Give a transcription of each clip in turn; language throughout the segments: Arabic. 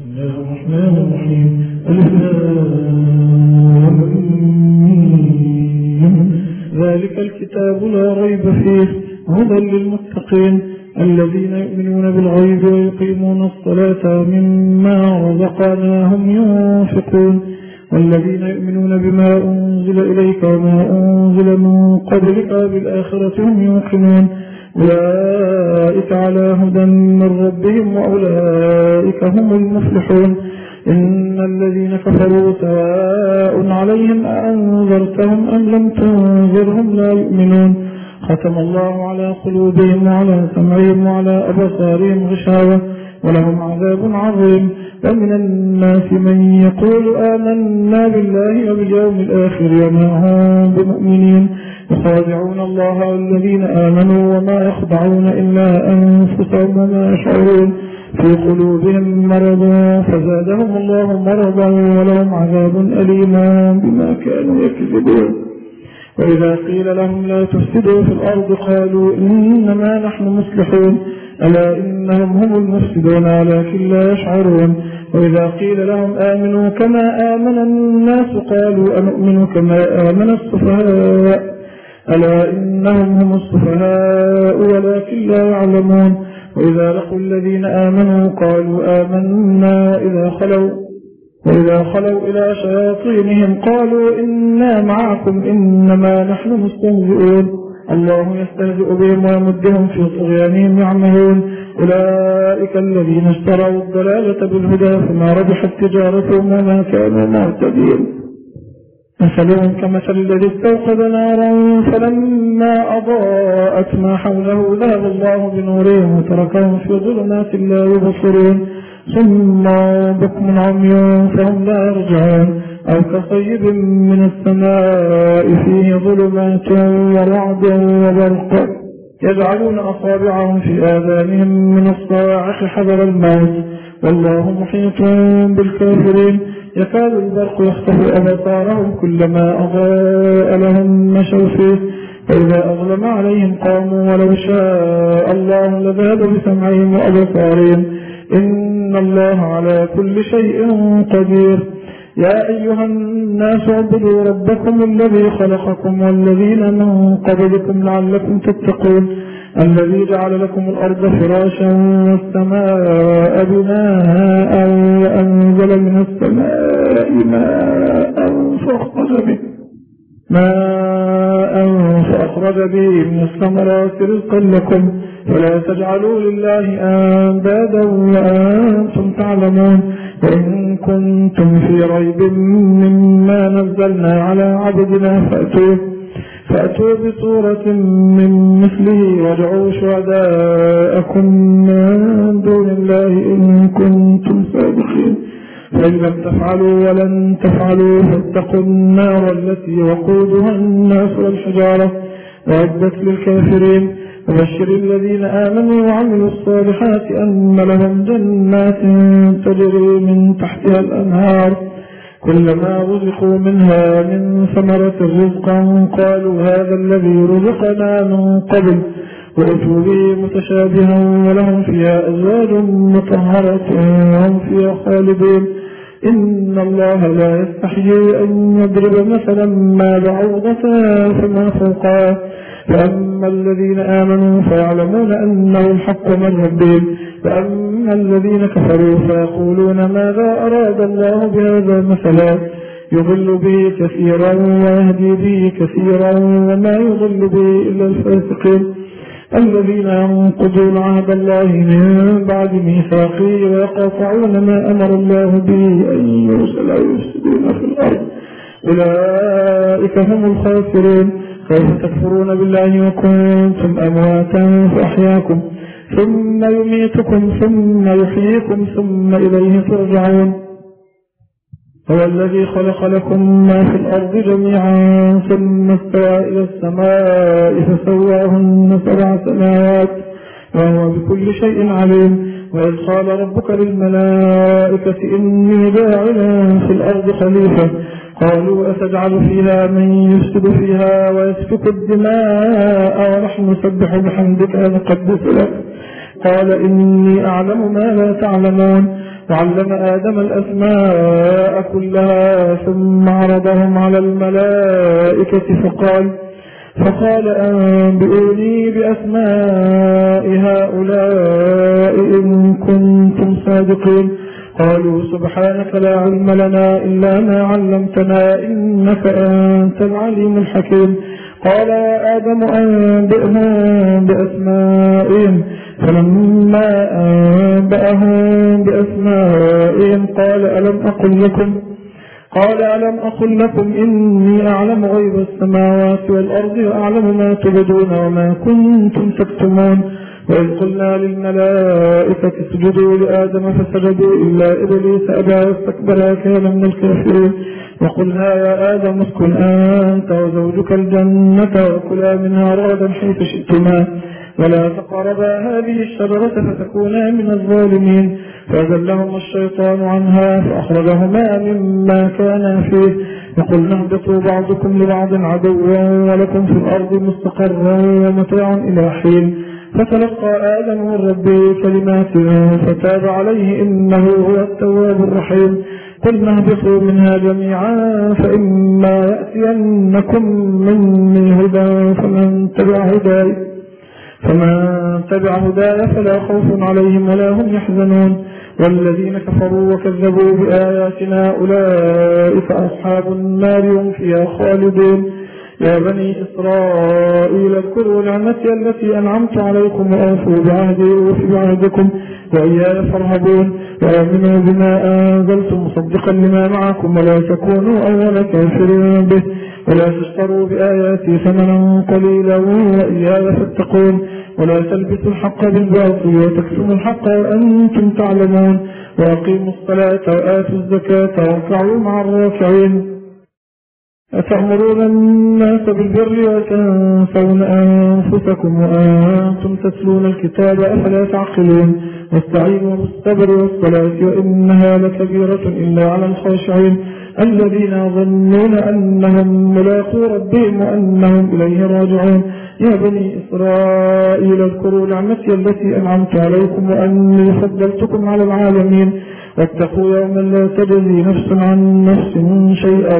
الله الرحمن الرحيم. ذلك الكتاب لا ريب فيه هدى للمتقين الذين يؤمنون بالغيب ويقيمون الصلاة ومما رزقناهم ينفقون والذين يؤمنون بما أنزل إليك وما أنزل من قبلك وبالآخرة هم يوقنون أولئك على هدى من ربهم وأولئك هم المفلحون. إن الذين كفروا سواء عليهم أأنذرتهم أم لم تنذرهم لا يؤمنون. ختم الله على قلوبهم وعلى سمعهم وعلى أبصارهم غشاوة ولهم عذاب عظيم. ومن الناس من يقول آمنا بالله وباليوم الآخر وما هم بمؤمنين يخادعون الله والذين آمنوا وما يخدعون إلا أنفسهم وما يشعرون في قلوبهم مرض فزادهم الله مرضا ولهم عذاب أليم بما كانوا يكذبون. وإذا قيل لهم لا تفسدوا في الأرض قالوا إنما نحن مصلحون ألا إنهم هم المفسدون ولكن لا يشعرون. وإذا قيل لهم آمنوا كما آمن الناس قالوا أنؤمن كما آمن السفهاء ألا إنهم هم السفهاء ولكن لا يعلمون. وإذا لقوا الذين آمنوا قالوا آمنا وإذا خلوا إلى شياطينهم قالوا إنا معكم إنما نحن مستهزئون. الله يستهزئ بهم ويمدهم في طغيانهم يعمهون. أولئك الذين اشتروا الضلالة بالهدى فما ربحت تجارتهم وما كانوا مهتدين. مثلهم كمثل الذي استوقد نارا فلما أضاءت ما حوله ذهب الله بنورهم وتركهم في ظلمات لا يبصرون ثم بكم عمي فهم لا يرجعون. أو كصيب من السماء فيه ظلمات ورعد وبرق يجعلون أصابعهم في آذانهم من الصواعق حذر الموت والله محيط بالكافرين. يكاد البرق يخطف أبصارهم كلما أضاء لهم مشوا فيه فإذا أظلم عليهم قاموا ولو شاء الله لذهب بسمعهم وأبصارهم إن الله على كل شيء قدير. يا أيها الناس اعبدوا ربكم الذي خلقكم والذين من قبلكم لعلكم تتقون الذي جعل لكم الأرض فراشا والسماء بناء وأنزل من السماء ماء فأخرج به من الثمرات رزقا لكم فلا تجعلوا لله أندادا وأنتم تعلمون. وإن كنتم في ريب مما نزلنا على عبدنا فأتوا بصورة من مثله وادعوا شهداءكم من دون الله إن كنتم صادقين. فإن لم تفعلوا ولن تفعلوا فاتقوا النار التي وقودها الناس والحجارة وعدت للكافرين. وبشر الذين آمنوا وعملوا الصالحات أن لهم جنات تجري من تحتها الأنهار كلما رزقوا منها من ثمرة رزقا قالوا هذا الذي رزقنا من قبل وأتوا به متشابها ولهم فيها أزواج مطهرة وهم فيها خالدون. إن الله لا يستحيي أن يضرب مثلا ما بعوضة فما فوقها فأما الذين آمنوا فيعلمون أنه الحق من ربهم وأما الذين كفروا فيقولون ماذا أراد الله بهذا مثلا يضل به كثيرا ويهدي به كثيرا وما يضل به إلا الفاسقين الذين ينقضون عهد الله من بعد ميثاقه ويقاطعون ما أمر الله به أن يرسل ويفسدون في الأرض أولئك هم الخاسرون. كيف تكفرون بالله وكنتم أمواتا فأحياكم ثم يميتكم ثم يحييكم ثم إليه ترجعون. هو الذي خلق لكم ما في الأرض جميعا ثم استوى إلى السماء فسواهن 7 سماوات وهو بكل شيء عليم. وإذ قال ربك للملائكة إني جاعل في الأرض خليفة قالوا أتجعل فيها من يفسد فيها ويسفك الدماء ونحن نسبح بحمدك ونقدس لك قال إني أعلم ما لا تعلمون. وعلم آدم الأسماء كلها ثم عرضهم على الملائكة فقال أنبئوني بأسماء هؤلاء إن كنتم صادقين. قالوا سبحانك لا علم لنا إلا ما علمتنا إنك أنت العليم الحكيم. قال يا آدم أنبئهم بأسمائهم. فلما أنبأهم بأسمائهم قال ألم أقل لكم إني أعلم غيب السماوات والأرض وأعلم ما تبدون وما كنتم تكتمون. وإذ قلنا للملائكة اسجدوا لآدم فسجدوا إلا إبليس أبى واستكبر كان من الكافرين. وقلنا يا آدم اسكن أنت وزوجك الجنة وكلا منها رغدا حيث شئتما ولا تقربا هذه الشجرة فتكونا من الظالمين. فأزلهما الشيطان عنها فأخرجهما مما كانا فيه. وقلنا اهبطوا بعضكم لبعض عدو ولكم في الأرض مستقر ومتاع إلى حين. فتلقى آدم من ربه كلمات فتاب عليه إنه هو التواب الرحيم. قلنا اهبطوا منها جميعا فإما يأتينكم مني هدى فمن تبع هداي فلا خوف عليهم ولا هم يحزنون. والذين كفروا وكذبوا بآياتنا أولئك أصحاب النار هم فيها خالدون. يا بني إسرائيل اذكروا نعمتي التي أنعمت عليكم وأوفوا بعهدي وفي بعهدكم وإياي فارهبون. وآمنوا بما أنزلت مصدقا لما معكم ولا تكونوا أول كافر به ولا تشتروا بآياتي ثمنا قليلا وإياي فاتقون. ولا تلبسوا الحق بالباطل وتكتموا الحق وأنتم تعلمون. وأقيموا الصلاة وآتوا الزكاة واركعوا مع الراكعين. أتأمرون الناس بالبر وتنسون أنفسكم وأنتم تتلون الكتاب أفلا تعقلون. واستعينوا بالصبر والصلاة وإنها لكبيرة إلا على الخاشعين الذين يظنون أنهم ملاقو ربهم وأنهم إليه راجعون. يا بني إسرائيل اذكروا نعمتي التي أنعمت عليكم وأني فضلتكم على العالمين. واتقوا يوما لا تجزي نفس عن نفس شيئا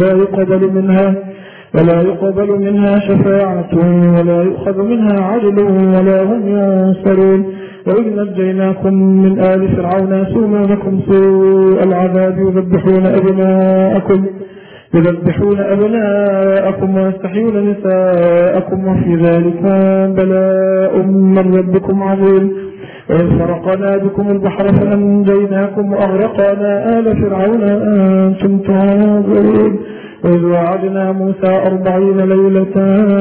ولا يقبل منها شفاعة ولا يؤخذ منها عدل ولا هم ينصرون. وإذ نجيناكم من آل فرعون يسومونكم سوء العذاب يذبحون أبناءكم ويستحيون نساءكم وفي ذلك بلاء من ربكم عظيم. وإذ فرقنا بكم البحر فأنجيناكم وأغرقنا آل فرعون أنتم تنظرون. وإذ وعدنا موسى 40 ليلة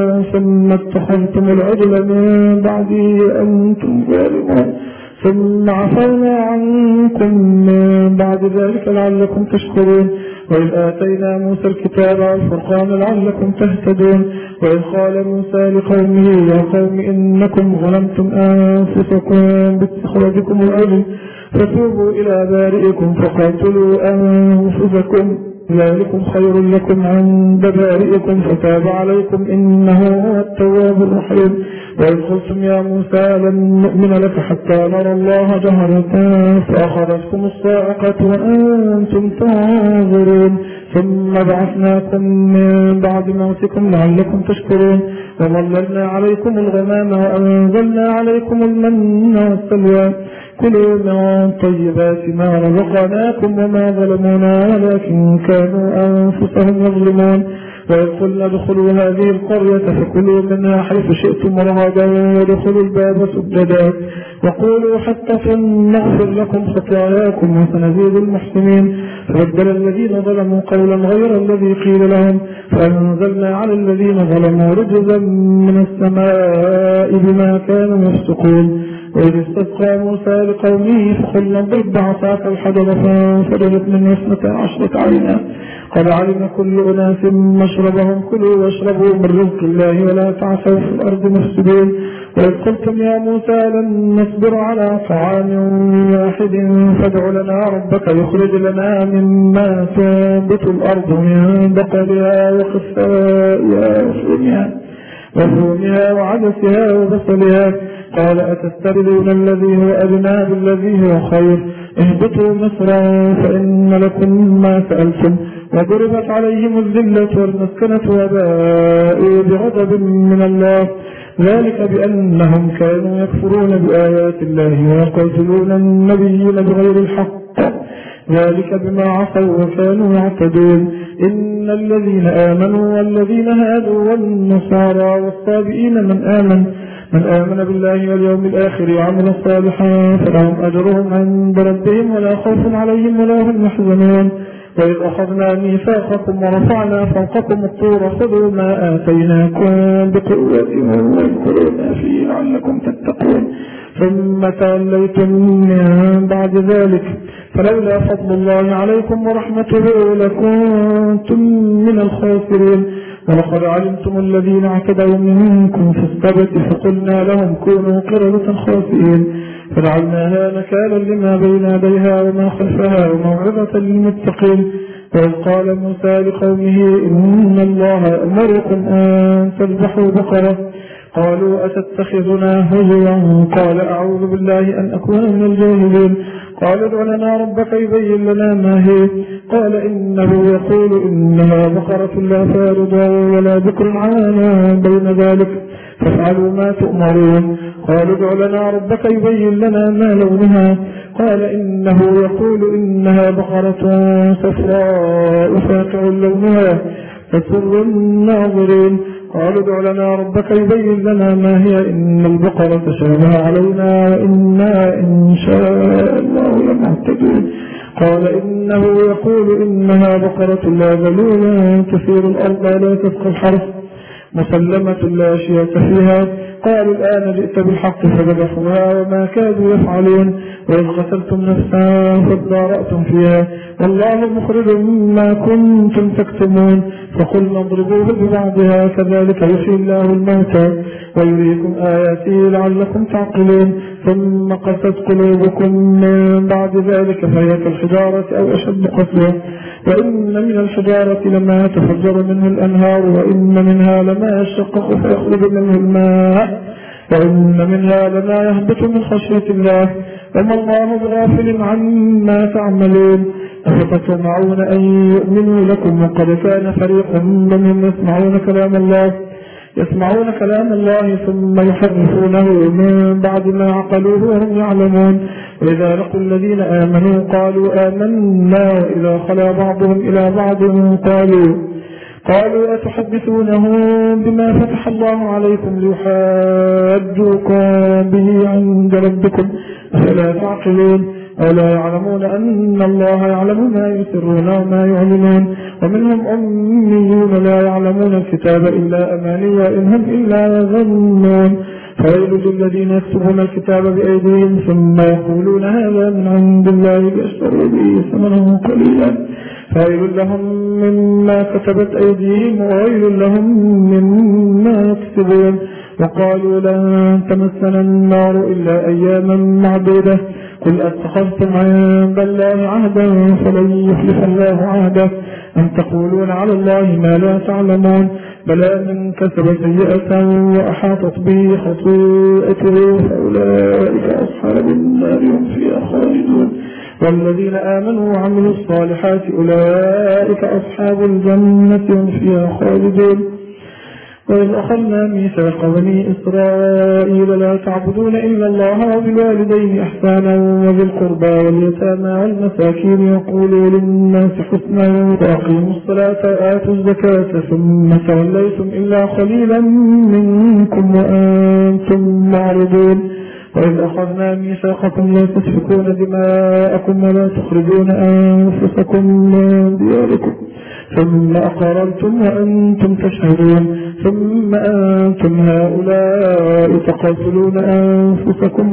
ثم اتخذتم العجل من بعده أنتم ظالمون ثم عفونا عنكم من بعد ذلك لعلكم تشكرون. وإذ آتينا موسى الكتاب والفرقان لعلكم تهتدون. وإذ قال موسى لقومه يا قوم إنكم ظلمتم أنفسكم باتخاذكم العجل فتوبوا إلى بارئكم فقاتلوا أنفسكم ذلكم خير لكم عند بارئكم فتاب عليكم إنه هو التواب الرحيم. وإذ قلتم يا موسى لن نؤمن لك حتى نرى الله جهرة فأخذتكم الصاعقة وأنتم تنظرون ثم بعثناكم من بعد موتكم لعلكم تشكرون. وظللنا عليكم الغمام وأنزلنا عليكم المن والسلوى كلوا من طيبات ما رزقناكم وما ظلمونا ولكن كانوا أنفسهم يظلمون. وإذ قلنا ادخلوا هذه القرية فكلوا منها حيث شئتم رغدا وادخلوا الباب سجدا وقولوا حطة نغفر لكم خطاياكم وسنزيد المحسنين. فبدل الذين ظلموا قولا غير الذي قيل لهم فأنزلنا على الذين ظلموا رجزا من السماء بما كانوا يفسقون. وإذ استسقى موسى لقومه فقلنا اضرب بعصاك الحجر فانفجرت منه 12 عينا قد علم كل أناس مشربهم كلوا واشربوا من رزق الله ولا تعثوا في الأرض مفسدين. وإذ قلتم يا موسى لن نصبر على طعام واحد فادع لنا ربك يخرج لنا مما تنبت الأرض من بقلها وقثائها وفومها وعدسها وبصلها قال أتستبدلون الذي هو أدنى بالذي هو خير اهبطوا مصرا فإن لكم ما سألتم وضربت عليهم الذلة والمسكنة وباءوا بغضب من الله ذلك بأنهم كانوا يكفرون بآيات الله ويقتلون النبيين بغير الحق ذلك بما عصوا وكانوا يعتدون إن الذين آمنوا والذين هادوا والنصارى والصابئين من آمن بالله واليوم الآخر وعمل صالحا فلهم أجرهم عند ربهم ولا خوف عليهم ولا هم يحزنون وإذ أخذنا ميثاقكم ورفعنا فوقكم الطور خذوا ما آتيناكم بقوة واذكروا ما فيه لعلكم تتقون ثم توليتم من بعد ذلك فلولا فضل الله عليكم ورحمته لكنتم من الخاسرين ولقد علمتم الذين اعتدوا منكم في السبت فقلنا لهم كونوا قردة خاسئين فجعلناها نكالا لما بين يديها وما خلفها وموعظة للمتقين وإذ قال موسى لقومه إن الله أمركم أن تذبحوا بقرة قالوا أتتخذنا هزوا قال أعوذ بالله أن أكون من الجاهلين قال ادع لنا ربك يبين لنا ما هي قال إنه يقول إنها بقرة لا فارض ولا بكر عوان بين ذلك فافعلوا ما تؤمرون قال ادع لنا ربك يبين لنا ما لونها قال إنه يقول إنها بقرة صفراء فاقع لونها تسر الناظرين قال ادع لنا ربك يبين لنا ما هي إن البقرة تشابه علينا وإنا إن شاء الله لمهتدون قال إنه يقول إنها بقرة لا ذلول تثير الأرض لا تسقي الحرث مسلمة لا شية فيها قالوا الآن جئت بالحق فذبحوها وما كادوا يفعلون وإذ قتلتم نفسا فادارأتم فيها والله مخرج ما كنتم تكتمون فقلنا اضربوه ببعضها كذلك يحيي الله الموتى ويريكم آياته لعلكم تعقلون ثم قست قلوبكم من بعد ذلك فهي كالحجارة أو أشد قسوة وإن من الحجارة لما يتفجر منه الأنهار وإن منها لما يشقق فيخرج منه الماء وإن منها لما يهبط من خشية الله وما الله بغافل عما تعملون أفتطمعون أن يؤمنوا لكم وقد كان فريق منهم يسمعون كلام الله ثم يحرفونه من بعد ما عقلوه وهم يعلمون وإذا لقوا الذين آمنوا قالوا آمنا وإذا خلا بعضهم إلى بعض قالوا أتحدثونهم بما فتح الله عليكم ليحاجوكم به عند ربكم أفلا تعقلون ألا يعلمون أن الله يعلم ما يسرون وما يعلنون ومنهم أميون لا يعلمون الكتاب إلا أماني وإن هم إلا يظنون فويل للذين يكتبون الكتاب بأيديهم ثم يقولون هذا من عند الله ليشتروا به ثمنا قليلا فويل لهم مما كتبت أيديهم وويل لهم مما يكسبون وقالوا لن تمسنا النار إلا أياما معدودة قل أتخذتم عند الله عهدا فلن يخلف الله عهده أن تقولون على الله ما لا تعلمون بلى من كسب سيئة وأحاطت به خطيئته فأولئك أصحاب النار هم فيها خالدون والذين آمنوا وعملوا الصالحات أولئك أصحاب الجنة هم فيها خالدون وإذ أخذنا ميثاق بني إسرائيل لا تعبدون إلا الله وبالوالدين إحسانا وذي القربى واليتامى والمساكين وقولوا للناس حسنا وأقيموا الصلاة وآتوا الزكاة ثم توليتم إلا قليلا منكم وأنتم معرضون وإذ أخذنا ميثاقكم لا تسفكون دماءكم ولا تخرجون أنفسكم من دياركم ثم أقررتم وأنتم تشهدون ثم أنتم هؤلاء تقاتلون أنفسكم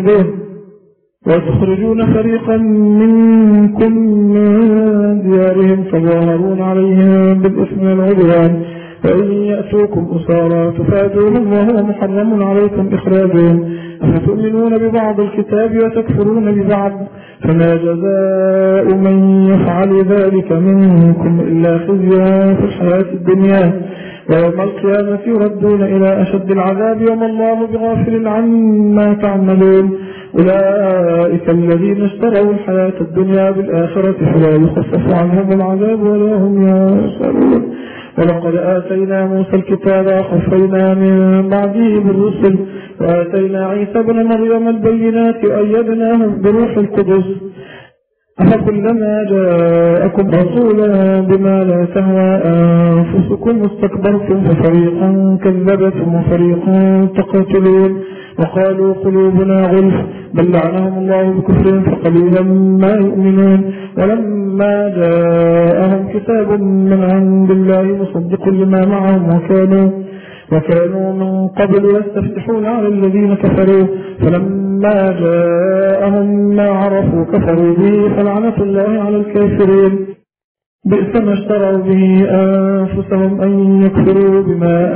وتخرجون فريقا منكم من ديارهم تظاهرون عليهم بالإثم والعدوان وإن يأتوكم أسارى تفادوهم وهو محرم عليكم إخراجهم أفتؤمنون ببعض الكتاب وتكفرون ببعض فما جزاء من يفعل ذلك منكم إلا خزي في الحياة الدنيا ويوم القيامة يردون إلى أشد العذاب وما الله بغافل عما تعملون أولئك الذين اشتروا الحياة الدنيا بالآخرة فلا يخفف عنهم العذاب ولا هم ينصرون. ولقد آتينا موسى الكتاب وخفينا من بعده بالرسل وآتينا عيسى بن مريم البينات وأيدناه بروح القدس أفكلما جاءكم رسولا بما لا تهوى أنفسكم استكبرتم ففريقا كذبتم وفريقا تقتلون وقالوا قلوبنا غلف بل لعنهم الله بكفرهم فقليلا ما يؤمنون. ولما جاءهم كتاب من عند الله مصدق لما معهم وكانوا من قبل يستفتحون على الذين كفروا فلما جاءهم ما عرفوا كفروا به فلعنة الله على الكافرين. بئس ما اشتروا به أنفسهم أن يكفروا بما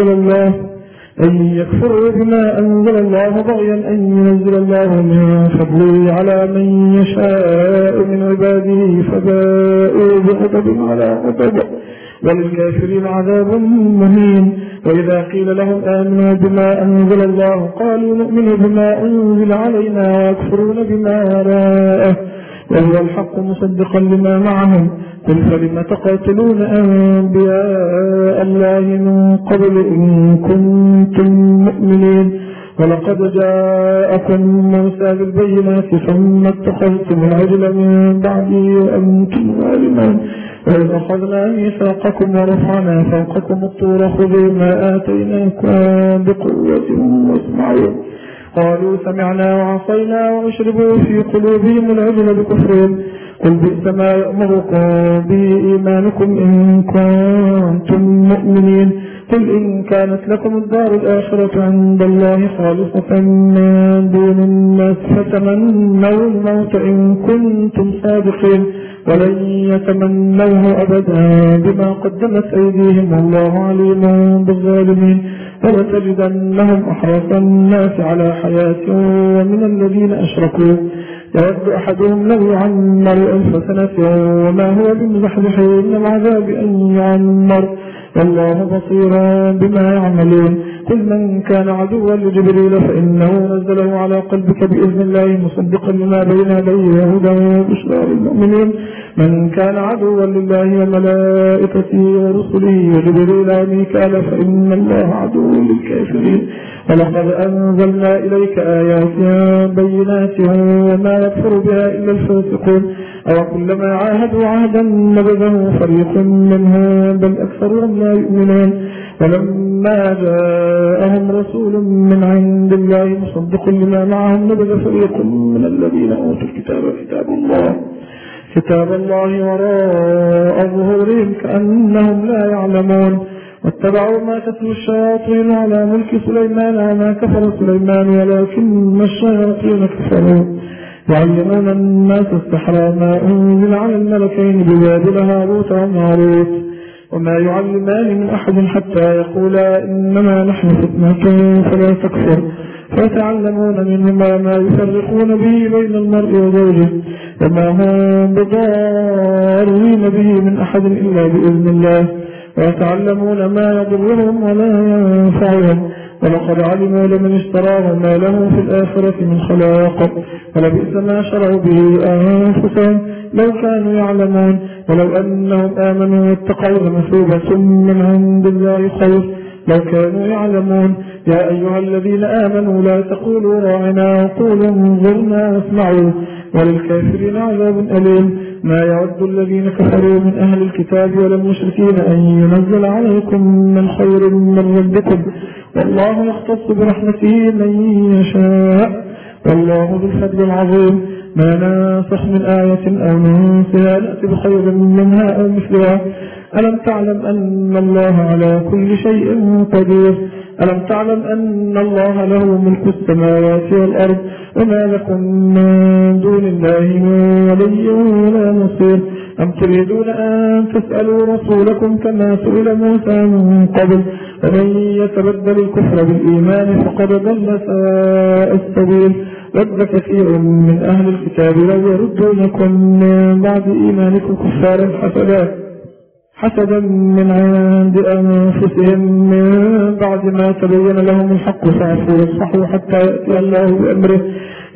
أنزل الله بغيا أن ينزل الله من فضله على من يشاء من عباده فباءوا بغضب على غضب وللكافرين عذاب مهين. وإذا قيل لهم آمنوا بما أنزل الله قالوا نؤمن بما أنزل علينا ويكفرون بما وراءه وهو الحق مصدقا لما معهم قل فلم تقاتلون أنبياء الله من قبل إن كنتم مؤمنين. ولقد جاءكم موسى بالبينات ثم اتخذتم العجل من بعده وأنتم ظالمون. وإذ أخذنا ميثاقكم ورفعنا فوقكم الطور خذوا ما آتيناكم بقوة واسمعوا قالوا سمعنا وعصينا وأشربوا في قلوبهم العجل بكفرهم قل بئس ما يأمركم به إيمانكم إن كنتم مؤمنين. قل إن كانت لكم الدار الآخرة عند الله خالصة من دون الناس فتمنوا الموت إن كنتم صادقين ولن يتمنوه أبدا بما قدمت أيديهم والله عليم بالظالمين. ولتجدنهم أحرص الناس على حياة ومن الذين أشركوا يود أحدهم لو يعمر 1000 سنة وما هو بمزحزحه من العذاب أن يعمر والله بصير بما يعملون. قل من كان عدوا لجبريل فإنه نزله على قلبك بإذن الله مصدقا لما بين يديه وهدى وبشرى للمؤمنين. من كان عدوا لله وملائكته ورسله وجبريل وميكال فإن الله عدو للكافرين. ولقد أنزلنا إليك آيات بينات وما يكفر بها إلا الفاسقون. أو كلما عاهدوا عهدا نبذه فريق منهم بل أكثرهم لا يؤمنون. ولما جاءهم رسول من عند الله مصدق لما معهم نبذ فريق من الذين أوتوا الكتاب كتاب الله وراء ظهورهم كأنهم لا يعلمون. واتبعوا ما تتلو الشياطين على ملك سليمان وما كفر سليمان ولكن الشياطين كفروا يعلمون الناس السحر ما أنزل على الملكين ببابل هاروت وماروت وما يعلمان من أحد حتى يقولا إنما نحن فتنة فلا تكفر فيتعلمون منهما ما يفرقون به بين المرء وزوجه وما هم بضارين به من أحد إلا بإذن الله ويتعلمون ما يضرهم ولا ينفعهم. ولقد علموا لمن اشتراه ما له في الآخرة من خلاق ولبئس ما شروا به أنفسهم لو كانوا يعلمون. ولو أنهم آمنوا واتقوا لمثوبة من عند الله خير لو كانوا يعلمون. يا أيها الذين آمنوا لا تقولوا راعنا وقولوا انظرنا واسمعوا وللكافرين عذاب أليم. ما يود الذين كفروا من أهل الكتاب ولا المشركين أن ينزل عليكم من خير من ربكم والله يختص برحمته من يشاء والله ذو الفضل العظيم. ما ننسخ من آية أو ننسها نأتي بخير منها أو مثلها. ألم تعلم أن الله على كل شيء قدير. ألم تعلم أن الله له ملك السماوات والأرض وما لكم من دون الله ولي ولا نصير. أم تريدون أن تسألوا رسولكم كما سئل موسى من قبل ومن يتبدل الكفر بالإيمان فقد ضل سواء السبيل. ود كثير من أهل الكتاب لو يردونكم من بعد إيمانكم كفارا حسدا من عند أنفسهم من بعد ما تبين لهم الحق فاعفوا واصفحوا حتى يأتي الله بأمره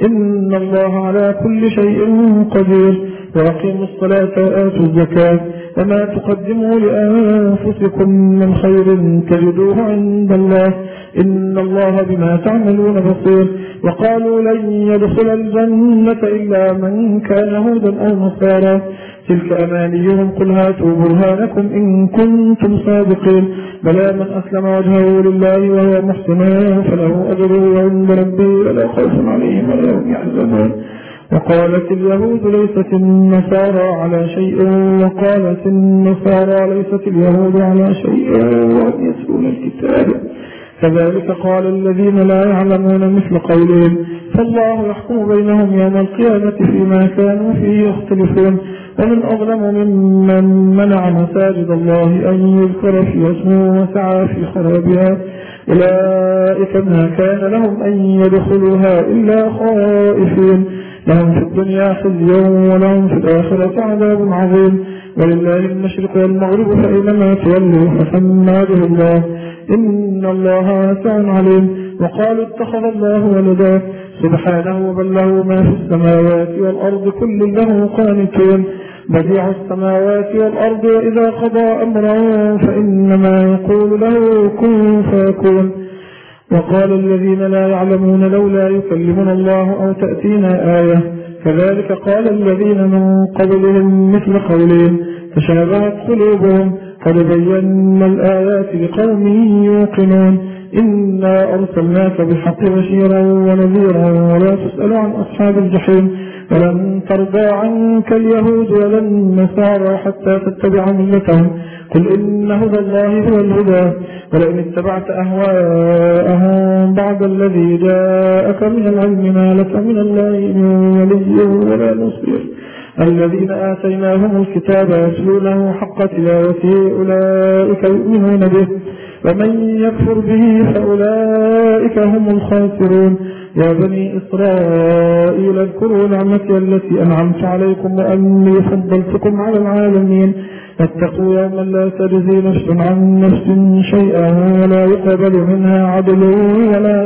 إن الله على كل شيء قدير. وأقيموا الصلاة وآتوا الزكاة وما تقدموا لأنفسكم من خير تجدوه عند الله إن الله بما تعملون بصير. وقالوا لن يدخل الجنة إلا من كان هودا أو نصارى تلك أمانيهم قل هاتوا برهانكم إن كنتم صادقين بلى من أسلم وجهه لله وهو محسن فله أجره عند ربه ولا خوف عليهم ولا هم يحزنون. وقالت اليهود ليست النصارى على شيء وقالت النصارى ليست اليهود على شيء وهم يتلون الكتاب كذلك قال الذين لا يعلمون مثل قولهم فالله يحكم بينهم يوم القيامة فيما كانوا فيه يختلفون. ومن أظلم ممن منع مساجد الله أن يذكر في اسمه وسعى في خرابها أولئك ما كان لهم أن يدخلوها إلا خائفين لهم في الدنيا خزي ولهم في الآخرة عذاب عظيم. ولله المشرق والمغرب فإنما تولوا فثم وجه الله إن الله واسع عليم. وقالوا اتخذ الله ولدا سبحانه بل له ما في السماوات والأرض كل له قانتون بديع السماوات والأرض وإذا قضى أمرا فإنما يقول له كن فيكون. وقال الذين لا يعلمون لولا يكلمنا الله أو تأتينا آية كذلك قال الذين من قبلهم مثل قولهم تشابهت قلوبهم قد بينا الآيات لقوم يوقنون. إنا أرسلناك بالحق بشيرا ونذيرا ولا تسأل عن أصحاب الجحيم ولن ترضى عنك اليهود ولا النصارى حتى تتبع ملتهم قل إن هدى الله هو الهدى ولئن اتبعت أهواءهم بعد الذي جاءك من العلم ما لك من الله من ولي ولا نصير. الذين آتيناهم الكتاب يتلونه حق تلاوته أولئك يؤمنون به ومن يكفر به فأولئك هم الخاسرون. يا بني إسرائيل اذكروا نعمتي التي أنعمت عليكم وأني فضلتكم على العالمين. واتقوا يوما لا تجزي نفس عن نفس شيئا ولا يقبل منها عدل ولا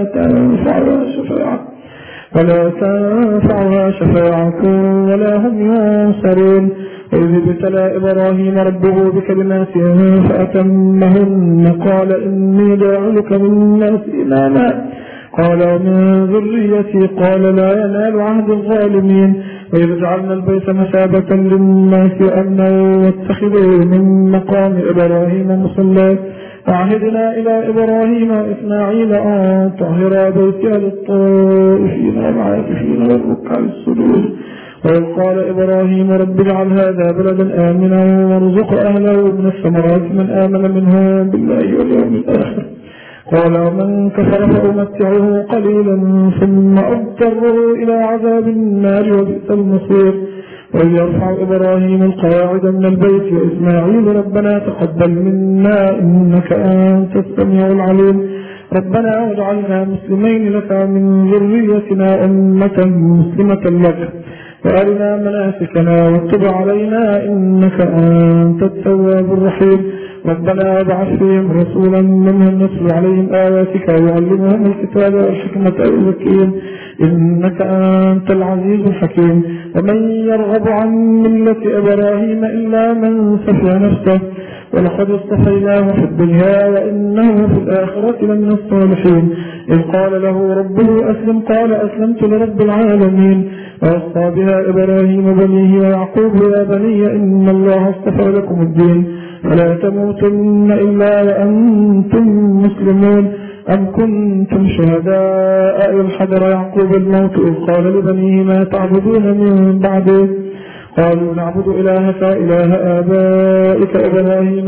تنفعها شفاعة ولا هم ينصرون. وإذ ابتلى إبراهيم ربه بكلمات فأتمهن قال إني جاعلك للناس إماما قال ومن ذريتي قال لا ينال عهد الظالمين. وإذ جعلنا البيت مثابة للناس وأمنا واتخذوا من مقام إبراهيم مصلى وعهدنا إلى إبراهيم وإسماعيل أن طهرا بيتي للطائفين والعاكفين والركع السجود. وإذ قال إبراهيم رب اجعل هذا بلدا آمنا وارزق أهله من الثمرات من آمن منهم بالله واليوم الآخر قال ومن كفر فأمتعه قليلا ثم أضطره إلى عذاب النار وبئس المصير. وإذ يرفع إبراهيم القواعد من البيت وإسماعيل ربنا تقبل منا إنك أنت السميع العليم ربنا واجعلنا مسلمين لك ومن ذريتنا أمة مسلمة لك وأرنا مناسكنا وتب علينا إنك أنت التواب الرحيم. ربنا وابعث فيهم رسولا منهم يتلو عليهم آياتك ويعلمهم الكتاب والحكمة ويزكيهم إنك أنت العزيز الحكيم. ومن يرغب عن ملة إبراهيم إلا من سفه نفسه ولقد اصطفيناه في الدنيا وإنه في الآخرة لمن الصالحين. إذ قال له ربه أسلم قال أسلمت لرب العالمين. ووصى بها إبراهيم بنيه ويعقوب يا بني إن الله اصطفى لكم الدين فلا تموتن إلا وأنتم مسلمون. أم كنتم شهداء إذ حضر يعقوب الموت إذ قال لبنيه ما تعبدون من بعده قالوا نعبد إلهك إله آبائك إبراهيم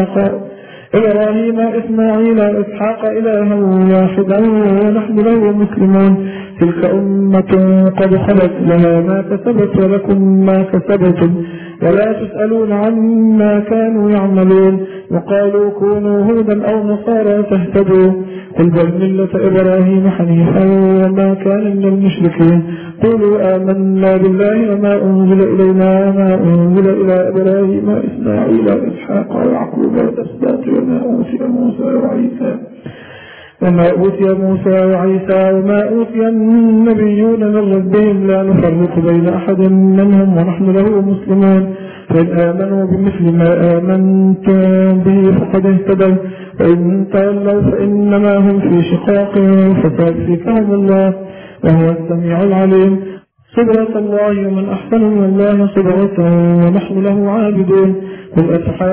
إسماعيل إسحاق إلها واحدا ونحن له مسلمون. تلك أمة قد خلت لها ما كسبت ولكم ما كسبتم ولا تسألون عما كانوا يعملون. وقالوا كونوا هودا أو نصارى تهتدوا قل بل ملة إبراهيم حنيفا وما كان من المشركين. قولوا آمنا بالله وما أنزل إلينا وما أنزل إلى إبراهيم وإسماعيل وإسحاق ويعقوب والأسباط وما أوتي موسى وعيسى وما أوتي موسى وعيسى وما أوتي النبيون من ربهم لا نفرق بين أحد منهم ونحن له مسلمون فإن آمنوا بمثل ما آمنتم به فقد اهتدوا وإن تولوا فإنما هم في شقاق فسيكفيكهم الله وهو السميع العليم. صبغة الله ومن أحسن من الله صبغة ونحن له عابدون. قل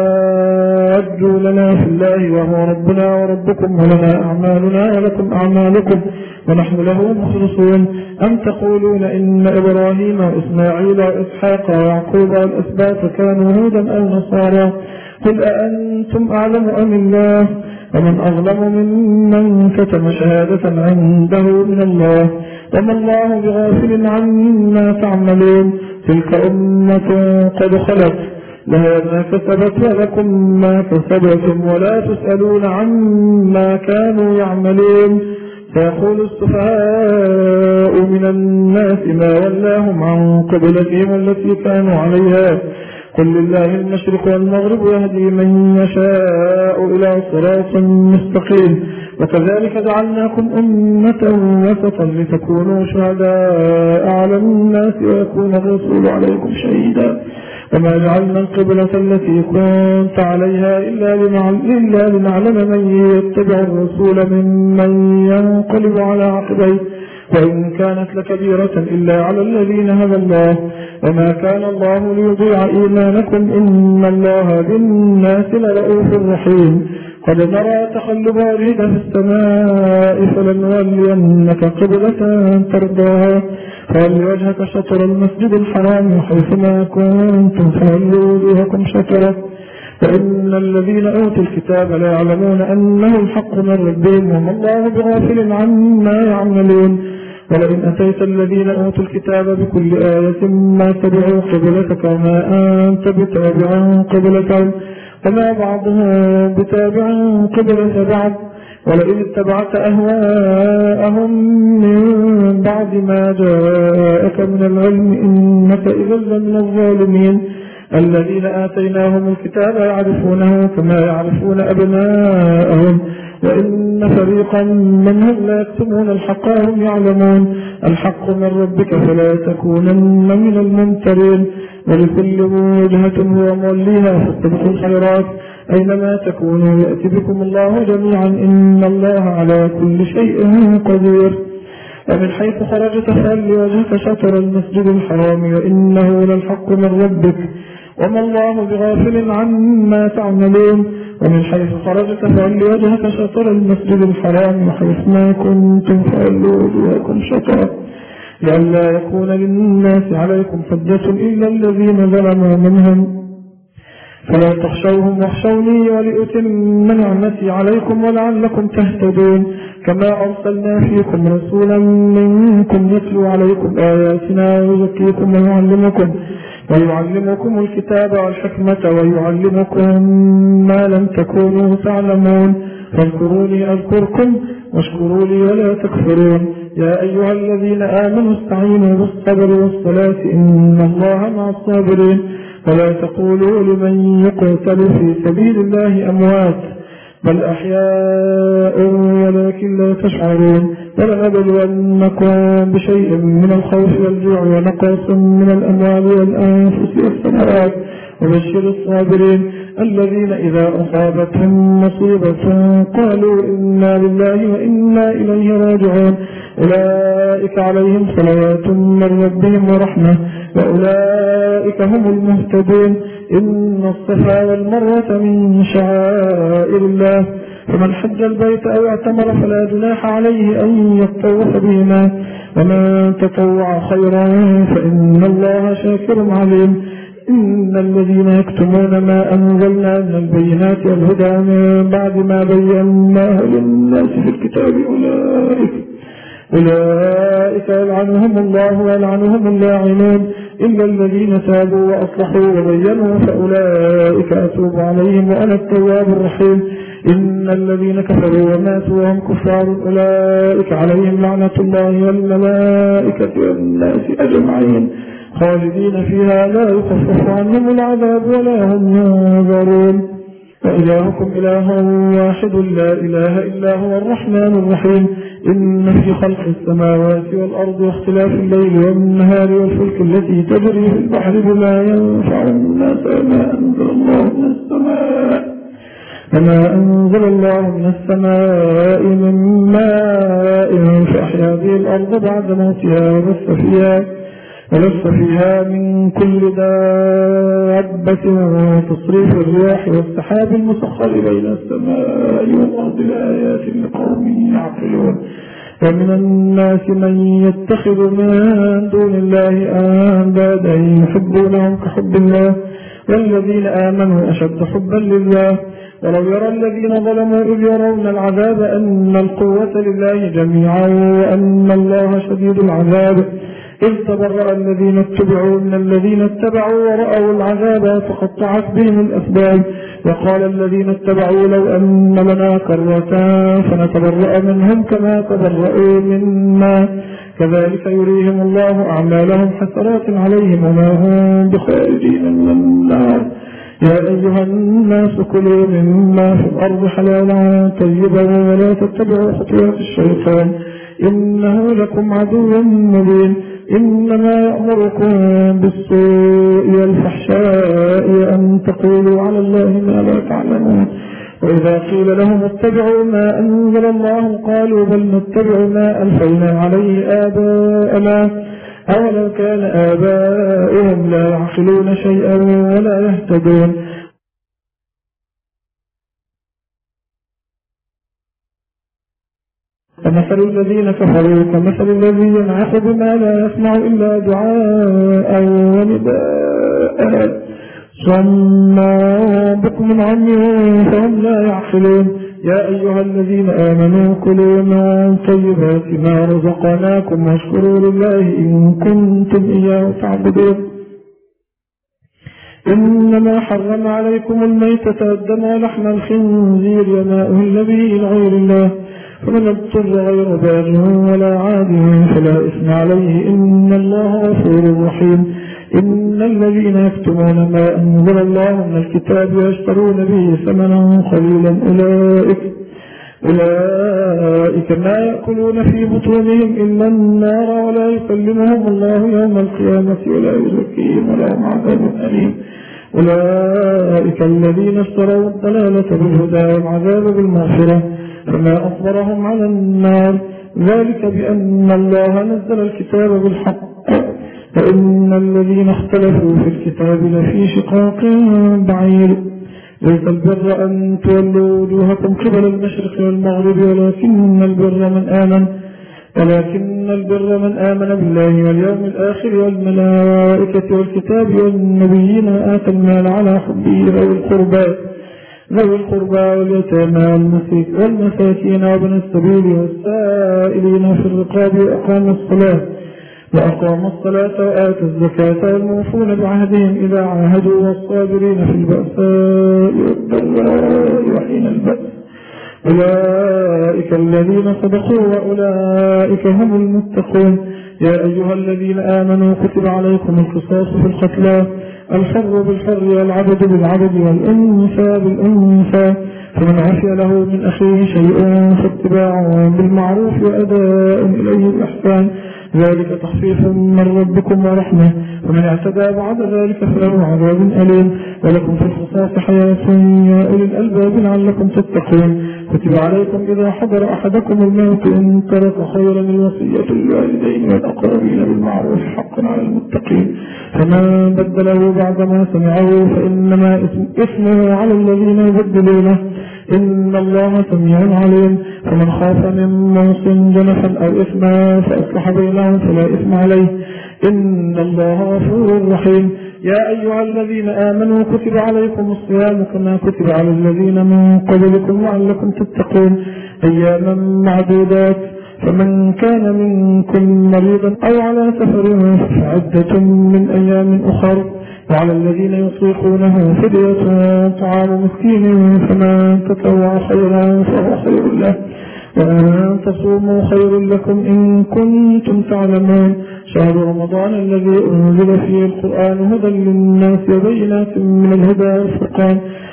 أتحاجوننا في الله وهو ربنا وربكم ولنا أعمالنا ولكم أعمالكم ونحن له مخلصون. أم تقولون إن إبراهيم وإسماعيل وإسحاق ويعقوب والأسباط كانوا هودا أو نصارى قل أأنتم أعلم أم الله ومن أظلم ممن كتم شهادة عنده من الله وما الله بغافل عما تعملون. تلك أمة قد خلت لها ما كسبت ولكم ما كسبتم ولا تسألون عما كانوا يعملون. سيقول السفهاء من الناس ما ولاهم عن قبلتهم التي كانوا عليها قل لله المشرق والمغرب يهدي من يشاء إلى صراط مستقيم. وكذلك جعلناكم أمة وسطا لتكونوا شهداء على الناس ويكون الرسول عليكم شهيدا. وما جعلنا القبلة التي كنت عليها إلا لنعلم من يتبع الرسول ممن ينقلب على عقبيه وإن كانت لكبيرة إلا على الذين هدى الله وما كان الله ليضيع إيمانكم إن الله بالناس لرؤوف رحيم. قد نرى تقلب وجهك في السماء فلنولينك قبلة ترضاها فول وجهك شطر المسجد الحرام حيثما كنتم فولوا وجوهكم شطره فإن الذين أوتوا الكتاب لا يعلمون أنه الحق من ربهم وما الله بغافل عما يعملون. ولئن أتيت الذين أوتوا الكتاب بكل آية ما تبعوا قبلتك وما أنت بتابع قبلتهم وما بعضهم بتابع قبلة بعض ولئن اتبعت أهواءهم من بعد ما جاءك من العلم إنك إذا من الظالمين. الذين آتيناهم الكتاب يعرفونه كما يعرفون أبناءهم وإن فريقا منهم لا يكتمون الحق وهم يعلمون. الحق من ربك فلا تكونن من الممترين. ولكل وجهة هو موليها فاستبقوا الخيرات أينما تكونوا يأتي بكم الله جميعا إن الله على كل شيء قدير. ومن حيث خرجت فأل وجهك شطر المسجد الحرام وإنه للحق من ربك وما الله بغافل عما تعملون. ومن حيث خرجت فأل وجهك شطر المسجد الحرام وحيث ما كنتم فألوا وجوهكم شطره لئلا يكون للناس عليكم حجة إلا الذين ظلموا منهم فلا تخشوهم واخشوني ولأتم نعمتي عليكم ولعلكم تهتدون. كما أرسلنا فيكم رسولا منكم يتلو عليكم آياتنا ويزكيكم ويعلمكم الكتاب والحكمة ويعلمكم ما لم تكونوا تعلمون. فاذكروني أذكركم واشكروا لي ولا تكفرون. يا أيها الذين آمنوا استعينوا بالصبر والصلاة إن الله مع الصابرين. ولا تقولوا لمن يقتل في سبيل الله أموات بل أحياء ولكن لا تشعرون. ولنبلونكم بشيء من الخوف والجوع ونقص من الأموال والأنفس والثمرات وبشر الصابرين الذين إذا أصابتهم مصيبة قالوا إنا لله وإنا إليه راجعون. أولئك عليهم صلوات من ربهم ورحمة وأولئك هم المهتدون. إن الصفا والمروة من شعائر الله فمن حج البيت أو اعتمر فلا جناح عليه أن يطوف بهما ومن تطوع خيرا فإن الله شاكر عليم. إن الذين يكتمون ما أنزلنا من البينات والهدى من بعد ما بيناه للناس في الكتاب أولئك يلعنهم الله ويلعنهم اللاعنون إلا الذين تابوا وأصلحوا وبينوا فأولئك أتوب عليهم وأنا التواب الرحيم. إن الذين كفروا وماتوا وهم كفار أولئك عليهم لعنة الله والملائكة والناس أجمعين خالدين فيها لا يخفف عنهم العذاب ولا هم ينظرون. وإلهكم إله واحد لا إله إلا هو الرحمن الرحيم. إن في خلق السماوات والأرض واختلاف الليل والنهار والفلك التي تجري في البحر بما ينفع الناس وما أنزل الله من السماء من ماء فأحيا به الأرض بعد موتها ولف فيها من كل دابة وتصريف الرياح والسحاب المسخر بين السماء والأرض لآيات لقوم يعقلون. ومن الناس من يتخذ من دون الله أندادا يحبونهم كحب الله والذين آمنوا أشد حبا لله. ولو يرى الذين ظلموا إذ يرون العذاب أن القوة لله جميعا وأن الله شديد العذاب إذ تبرأ الذين اتبعوا من الذين اتبعوا ورأوا العذاب فقطعت بهم الأسباب. وقال الذين اتبعوا لو أن لنا كرة فنتبرأ منهم كما تبرأوا منا كذلك يريهم الله أعمالهم حسرات عليهم وما هم بخارجين من النار. يا أيها الناس كلوا مما في الأرض حلالا طيبا ولا تتبعوا خطوات الشيطان إنه لكم عدو مبين. إنما يأمركم بالسوء والفحشاء أن تقولوا على الله ما لا تعلمون. وإذا قيل لهم اتبعوا ما أنزل الله قالوا بل نتبع ما ألفينا عليه آباءنا أولو كان آباؤهم لا يعقلون شيئا ولا يهتدون. فمثل الذين كفروا كمثل الذي ينعق بما لا يسمع إلا دعاء ونداء صم بكم عمي فهم لا يعقلون. يا أيها الذين آمنوا كلوا من طيبات ما رزقناكم واشكروا لله إن كنتم إياه تعبدون. إنما حرم عليكم الميتة والدم ولحم الخنزير وما أهل به لغير الله فمن اضطر غير باغ ولا عاد فلا إثم عليه إن الله غفور رحيم. إن الذين يكتمون ما أنزل الله من الكتاب ويشترون به ثمنا قليلا أولئك ما يأكلون في بطونهم إلا النار ولا يكلمهم الله يوم القيامة ولا يزكيهم ولهم عذاب أليم. أولئك الذين اشتروا الضلالة بالهدى والعذاب بالمغفرة فما أصبرهم على النار ذلك بأن الله نزل الكتاب بالحق وإن الذين اختلفوا في الكتاب لفي شقاق بعيد. ليس البر أن تولوا وجوهكم قبل المشرق والمغرب ولكن البر من آمن بالله واليوم الآخر والملائكة والكتاب والنبيين وآتى المال على حبه ذوي القربى واليتامى والمساكين وابن السبيل والسائلين في الرقاب وأقام الصلاة وآتى الزكاة والموفون بعهدهم إذا عاهدوا والصابرين في البأساء والضراء وحين البأس أولئك الذين صدقوا وأولئك هم المتقون. يا أيها الذين آمنوا كتب عليكم القصاص في القتلى الحر بالحر والعبد بالعبد والأنثى بالأنثى فمن عفي له من أخيه شيء فاتباع بالمعروف وأداء إليه بإحسان ذلك تخفيف من ربكم ورحمة ومن اعتدى بعد ذلك فله عذاب أليم. ولكم في القصاص حياة يا أولي الألباب لعلكم تتقون. كتب عليكم إذا حضر أحدكم الموت إن ترك خيرا الوصية للوالدين والأقربين بالمعروف حقا على المتقين فمن بدله بعدما سمعه فإنما اسمه على الذين يبدلونه إن الله سميع عليم. فمن خاف من موص جنفا أو إثما فأصلح بينهم فلا إثم عليه إن الله غفور رحيم. يا أيها الذين آمنوا كتب عليكم الصيام كما كتب على الذين من قبلكم لعلكم تتقون أياما معدودات فمن كان منكم مريضا أو على سفر فعدة من أيام أخر وعلى الذين يطيقونه فدية طعام مسكين فمن تطوع خيرا فهو خير له وأن تصوموا خير لكم إن كنتم تعلمون. شهر رمضان الذي أنزل فيه القرآن هدى للناس وبينات من الهدى والفرقان